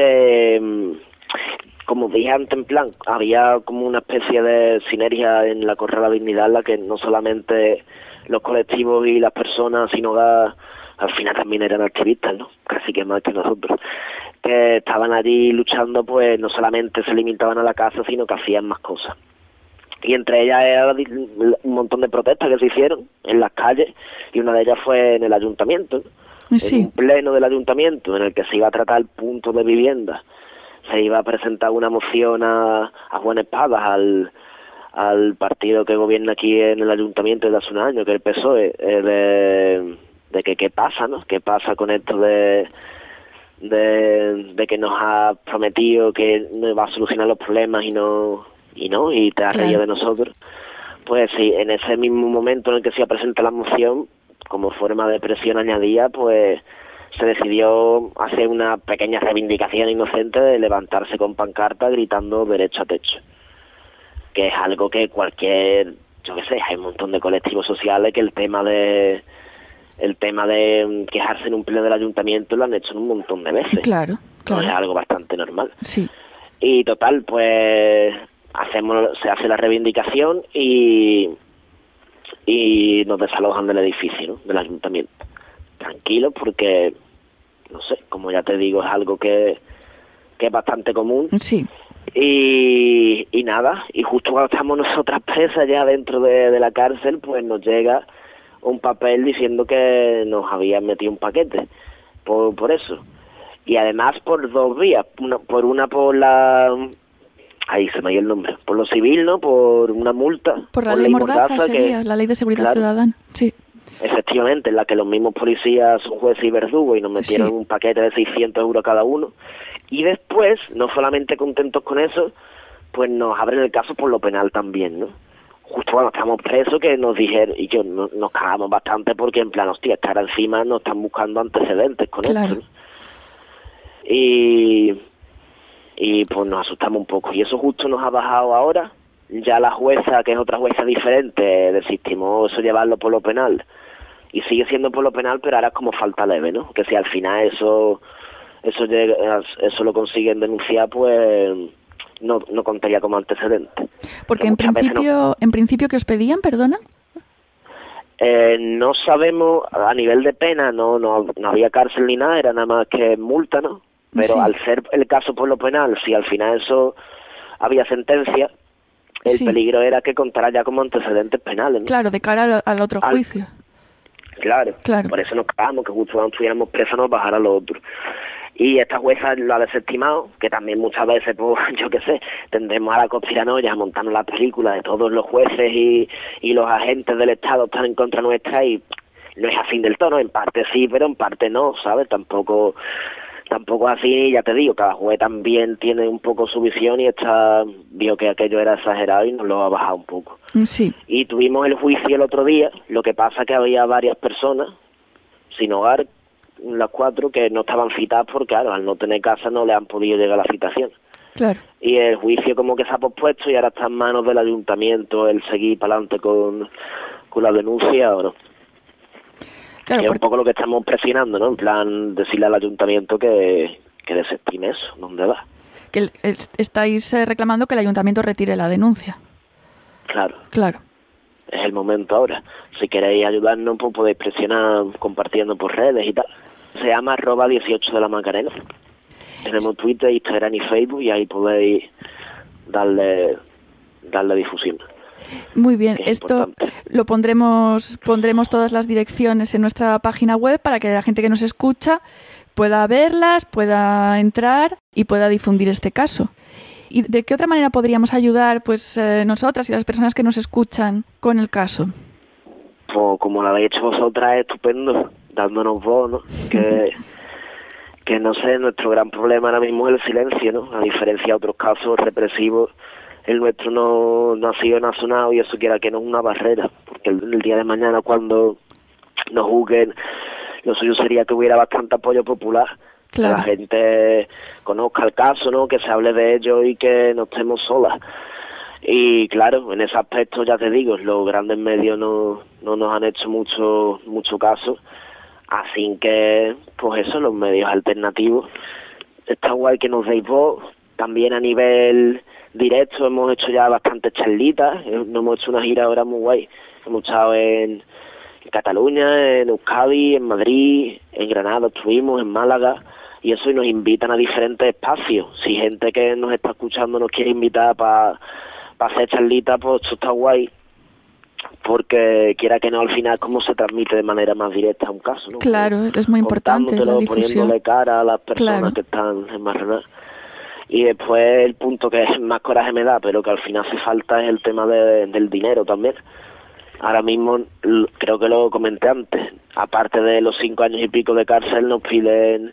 como dije antes, en plan, había como una especie de sinergia en la Correa de la Dignidad, en la que no solamente los colectivos y las personas sin hogar al final también eran activistas, ¿no? Casi que más que nosotros, que estaban allí luchando, pues no solamente se limitaban a la casa, sino que hacían más cosas. Y entre ellas era un montón de protestas que se hicieron en las calles, y una de ellas fue en el ayuntamiento, ¿no? Sí. En un pleno del ayuntamiento en el que se iba a tratar el punto de vivienda, se iba a presentar una moción a Juan Espadas, al partido que gobierna aquí en el ayuntamiento desde hace un año, que es el PSOE, de que qué pasa, ¿no? ¿Qué pasa con esto de que nos ha prometido que nos va a solucionar los problemas y te ha reído de nosotros? Pues sí, en ese mismo momento en el que se iba a presentar la moción, como forma de presión añadida, pues se decidió hacer una pequeña reivindicación inocente de levantarse con pancarta gritando derecho a techo, que es algo que cualquier, yo qué sé, hay un montón de colectivos sociales que el tema de quejarse en un pleno del ayuntamiento lo han hecho un montón de veces. Claro. Es algo bastante normal. Sí. Y total, pues se hace la reivindicación y nos desalojan del edificio, ¿no? Del ayuntamiento. Tranquilo, porque, no sé, como ya te digo, es algo que es bastante común. Sí. Y nada, y justo cuando estamos nosotras presas ya dentro de la cárcel, pues nos llega un papel diciendo que nos habían metido un paquete por eso. Y además por dos vías, por la... Ahí se me ha ido el nombre. Por lo civil, ¿no? Por una multa. Por la ley Mordaza sería, la ley de seguridad ciudadana. Sí. Efectivamente, en la que los mismos policías son jueces y verdugos y nos metieron un paquete de 600 euros cada uno. Y después, no solamente contentos con eso, pues nos abren el caso por lo penal también, ¿no? Justo cuando estamos presos, que nos dijeron, y yo nos cagamos bastante porque en plan, hostia, estar encima nos están buscando antecedentes con esto, ¿no? y pues nos asustamos un poco. Y eso justo nos ha bajado ahora. Ya la jueza, que es otra jueza diferente, desestimó eso, llevarlo por lo penal. Y sigue siendo por lo penal, pero ahora es como falta leve, ¿no? Que si al final eso lo consiguen denunciar, pues no contaría como antecedente. Porque en principio, ¿qué os pedían, perdona? No sabemos, a nivel de pena no había cárcel ni nada, era nada más que multa, ¿no? Pero sí, al ser el caso por lo penal, si al final eso había sentencia, el peligro era que contara ya como antecedentes penales, ¿no? Claro, de cara al otro juicio. Claro, por eso nos cagamos, que justo cuando estuviéramos presos nos bajara lo otro. Y esta jueza lo ha desestimado, que también muchas veces, pues, yo qué sé, tendremos a la conspiranoia a montarnos la película de todos los jueces y los agentes del Estado están en contra nuestra, y no es así del todo, en parte sí, pero en parte no, ¿sabes? Tampoco así, ya te digo, cada juez también tiene un poco su visión y vio que aquello era exagerado y nos lo ha bajado un poco. Sí. Y tuvimos el juicio el otro día, lo que pasa que había varias personas sin hogar, las 4, que no estaban citadas porque, claro, al no tener casa no le han podido llegar a la citación. Claro. Y el juicio como que se ha pospuesto y ahora está en manos del ayuntamiento el seguir para adelante con la denuncia o no. Claro, es un poco lo que estamos presionando, ¿no? En plan, decirle al ayuntamiento que desestime eso, ¿dónde va? Que estáis reclamando que el ayuntamiento retire la denuncia. Claro. Es el momento ahora. Si queréis ayudarnos, pues podéis presionar compartiendo por redes y tal. Se llama @18 de la Macarena. Tenemos Twitter, Instagram y Facebook y ahí podéis darle difusión. Muy bien, esto lo pondremos todas las direcciones en nuestra página web para que la gente que nos escucha pueda verlas, pueda entrar y pueda difundir este caso. ¿Y de qué otra manera podríamos ayudar, pues, nosotras y las personas que nos escuchan con el caso? Pues como lo habéis hecho vosotras, estupendo, dándonos voz, ¿no? Que no sé, nuestro gran problema ahora mismo es el silencio, ¿no? A diferencia de otros casos represivos, el nuestro no ha sido sonado y eso quiera que no es una barrera, porque el día de mañana cuando nos juzguen, lo suyo sería que hubiera bastante apoyo popular. Claro. Que la gente conozca el caso, ¿no? Que se hable de ello y que no estemos solas. Y claro, en ese aspecto ya te digo, los grandes medios no nos han hecho mucho caso, así que pues eso, los medios alternativos, está guay que nos deis voz. También a nivel directo hemos hecho ya bastantes charlitas, nos hemos hecho una gira ahora muy guay, hemos estado en Cataluña, en Euskadi, en Madrid, en Granada estuvimos, en Málaga, y eso, y nos invitan a diferentes espacios. Si gente que nos está escuchando nos quiere invitar para hacer charlitas, pues esto está guay, porque quiera que no, al final como se transmite de manera más directa un caso, ¿no? Claro, es muy importante la difusión. Poniéndole cara a las personas que están enmarronadas. Y después el punto que más coraje me da, pero que al final hace falta, es el tema del dinero también. Ahora mismo, creo que lo comenté antes, aparte de los 5 años y pico de cárcel, nos piden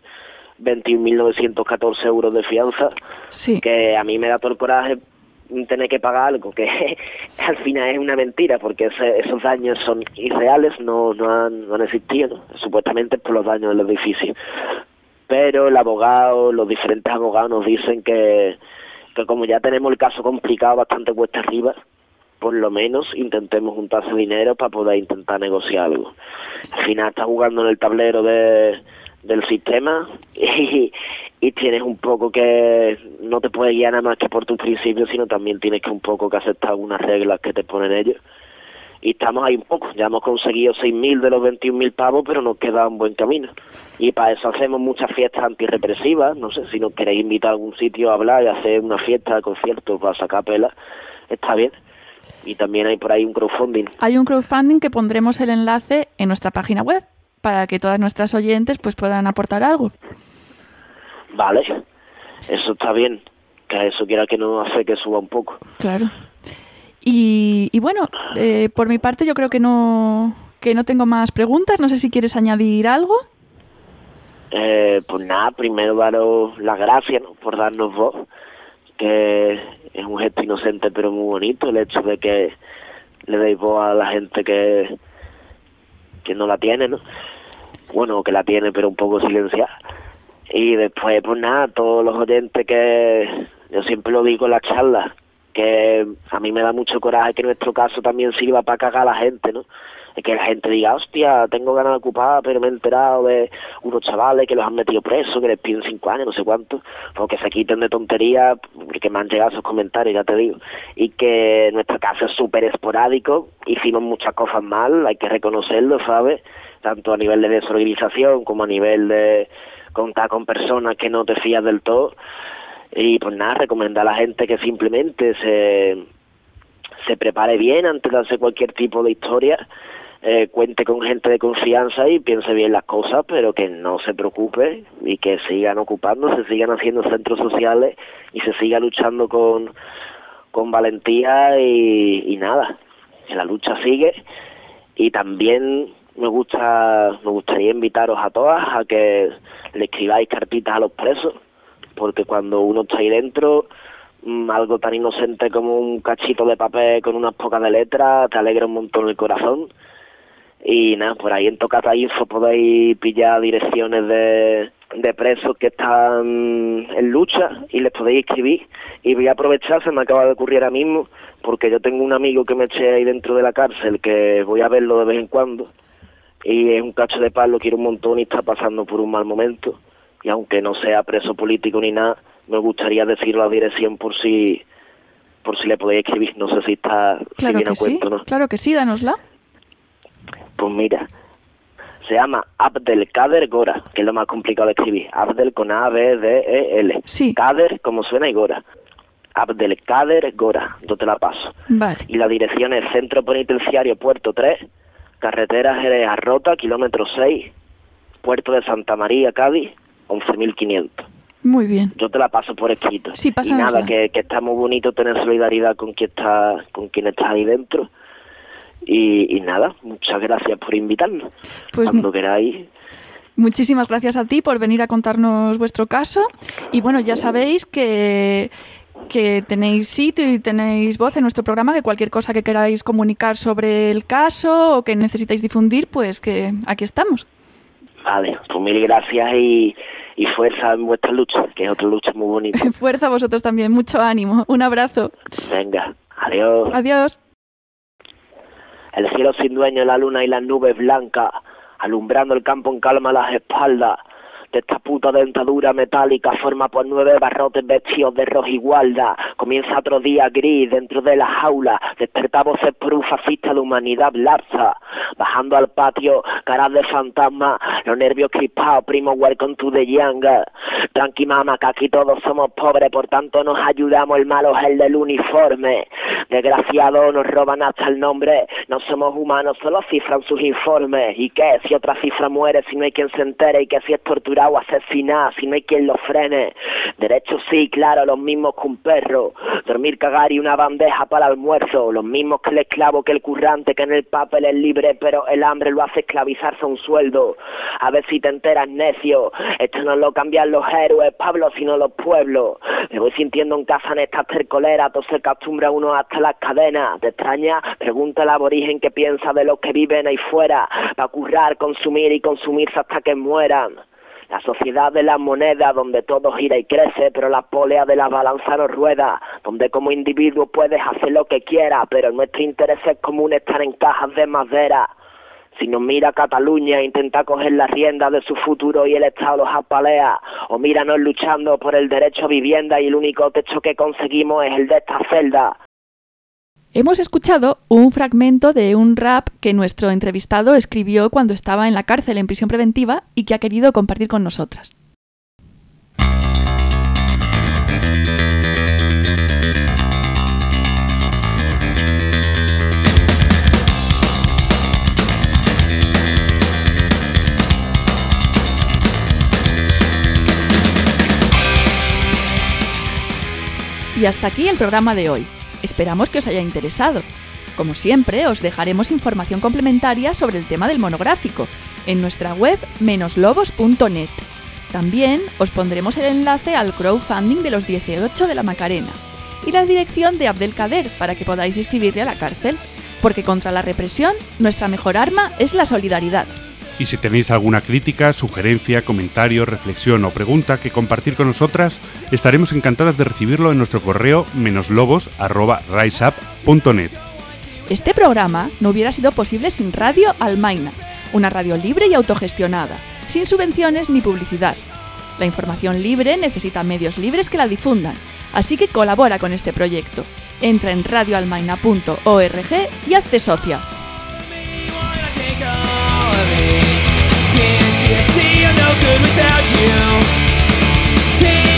21.914 euros de fianza, que a mí me da todo el coraje tener que pagar algo que al final es una mentira, porque esos daños son irreales, no han existido, ¿no? Supuestamente por los daños del edificio. Pero los diferentes abogados nos dicen que como ya tenemos el caso complicado, bastante cuesta arriba, por lo menos intentemos juntar ese dinero para poder intentar negociar algo. Al final estás jugando en el tablero del sistema y tienes un poco que no te puedes guiar nada más que por tus principios, sino también tienes que un poco que aceptar algunas reglas que te ponen ellos. Y estamos ahí un poco, ya hemos conseguido 6.000 de los 21.000 pavos, pero nos queda un buen camino. Y para eso hacemos muchas fiestas antirrepresivas, no sé, si nos queréis invitar a algún sitio a hablar y hacer una fiesta de conciertos para sacar pela, está bien. Y también hay por ahí un crowdfunding. Hay un crowdfunding que pondremos el enlace en nuestra página web para que todas nuestras oyentes pues puedan aportar algo. Vale, eso está bien, que eso quiera que no hace que suba un poco. Claro. Y bueno, por mi parte yo creo que no tengo más preguntas. No sé si quieres añadir algo. Pues nada, primero daros las gracias, ¿no?, por darnos voz, que es un gesto inocente pero muy bonito, el hecho de que le deis voz a la gente que no la tiene, ¿no? Bueno, que la tiene pero un poco silenciada. Y después, pues nada, todos los oyentes, que yo siempre lo digo en las charlas, que a mí me da mucho coraje que nuestro caso también sirva para cagar a la gente, ¿no? Es que la gente diga, hostia, tengo ganas de ocupar, pero me he enterado de unos chavales que los han metido presos, que les piden 5 años, no sé cuánto, porque se quiten de tonterías, porque me han llegado esos comentarios, ya te digo. Y que nuestro caso es súper esporádico, hicimos muchas cosas mal, hay que reconocerlo, ¿sabes? Tanto a nivel de desorganización como a nivel de contar con personas que no te fías del todo. Y pues nada, recomendar a la gente que simplemente se prepare bien antes de hacer cualquier tipo de historia, cuente con gente de confianza y piense bien las cosas, pero que no se preocupe y que sigan ocupando, se sigan haciendo centros sociales y se siga luchando con valentía y nada, que la lucha sigue. Y también me gustaría invitaros a todas a que le escribáis cartitas a los presos, porque cuando uno está ahí dentro, algo tan inocente como un cachito de papel con unas pocas de letras te alegra un montón el corazón. Y nada, por ahí en Tocata Info podéis pillar direcciones de presos que están en lucha y les podéis escribir. Y voy a aprovechar, se me acaba de ocurrir ahora mismo, porque yo tengo un amigo que me eché ahí dentro de la cárcel, que voy a verlo de vez en cuando, y es un cacho de palo, lo quiero un montón y está pasando por un mal momento. Y aunque no sea preso político ni nada, me gustaría decir la dirección por si le podéis escribir. No sé si está Claro si viene que a cuento, sí, ¿no? claro que sí, dánosla. Pues mira, se llama Abdelkader Gora, que es lo más complicado de escribir. Abdel con A, B, D, E, L. Sí. Kader, como suena, y Gora. Abdelkader Gora, yo te la paso. Vale. Y la dirección es Centro Penitenciario Puerto 3, Carretera Jerez a Rota, kilómetro 6, Puerto de Santa María, Cádiz, 11.500. Muy bien. Yo te la paso por escrito. Sí, y pásanosla. nada, que está muy bonito tener solidaridad con quien está ahí dentro. Y nada, muchas gracias por invitarnos. Pues Cuando queráis. Muchísimas gracias a ti por venir a contarnos vuestro caso. Y bueno, ya sabéis que tenéis sitio y tenéis voz en nuestro programa, que cualquier cosa que queráis comunicar sobre el caso o que necesitáis difundir, pues que aquí estamos. Vale, pues mil gracias y fuerza en vuestra lucha, que es otra lucha muy bonita. Fuerza a vosotros también, mucho ánimo. Un abrazo. Venga, adiós. Adiós. El cielo sin dueño, la luna y las nubes blancas, alumbrando el campo en calma a las espaldas. De esta puta dentadura metálica forma por 9 barrotes vestidos de roja igualdad. Comienza otro día gris dentro de la jaula. Desperta voces por un fascista de humanidad lapsa. Bajando al patio, caras de fantasma, los nervios crispados, primo, welcome to the jungle. Tranqui mama, que aquí todos somos pobres, por tanto nos ayudamos, el malo es el del uniforme. Desgraciado, nos roban hasta el nombre. No somos humanos, solo cifran sus informes. ¿Y qué? Si otra cifra muere, si no hay quien se entere, y que si es torturado o asesinado, si no hay quien lo frene. Derechos sí, claro, los mismos que un perro. Dormir, cagar y una bandeja para el almuerzo. Los mismos que el esclavo, que el currante, que en el papel es libre, pero el hambre lo hace esclavizarse a un sueldo. A ver si te enteras, necio. Esto no lo cambian los héroes, Pablo, sino los pueblos. Me voy sintiendo en casa en estas tercoleras, todo se acostumbra uno hasta las cadenas. ¿Te extraña? Pregunta al aborigen qué piensa de los que viven ahí fuera. Pa' currar, consumir y consumirse hasta que mueran. La sociedad de las monedas, donde todo gira y crece, pero la polea de la balanza no rueda, donde como individuo puedes hacer lo que quieras, pero nuestros intereses comunes están en cajas de madera. Si nos mira Cataluña e intenta coger la rienda de su futuro y el Estado los apalea, o míranos luchando por el derecho a vivienda y el único techo que conseguimos es el de esta celda. Hemos escuchado un fragmento de un rap que nuestro entrevistado escribió cuando estaba en la cárcel en prisión preventiva y que ha querido compartir con nosotras. Y hasta aquí el programa de hoy. Esperamos que os haya interesado. Como siempre, os dejaremos información complementaria sobre el tema del monográfico en nuestra web menoslobos.net. También os pondremos el enlace al crowdfunding de los 18 de la Macarena y la dirección de Abdelkader para que podáis inscribirle a la cárcel, porque contra la represión nuestra mejor arma es la solidaridad. Y si tenéis alguna crítica, sugerencia, comentario, reflexión o pregunta que compartir con nosotras, estaremos encantadas de recibirlo en nuestro correo meноslobos@riseup.net. Este programa no hubiera sido posible sin Radio Almaina, una radio libre y autogestionada, sin subvenciones ni publicidad. La información libre necesita medios libres que la difundan, así que colabora con este proyecto. Entra en radioalmaina.org y hazte socia. See, I'm no good without you.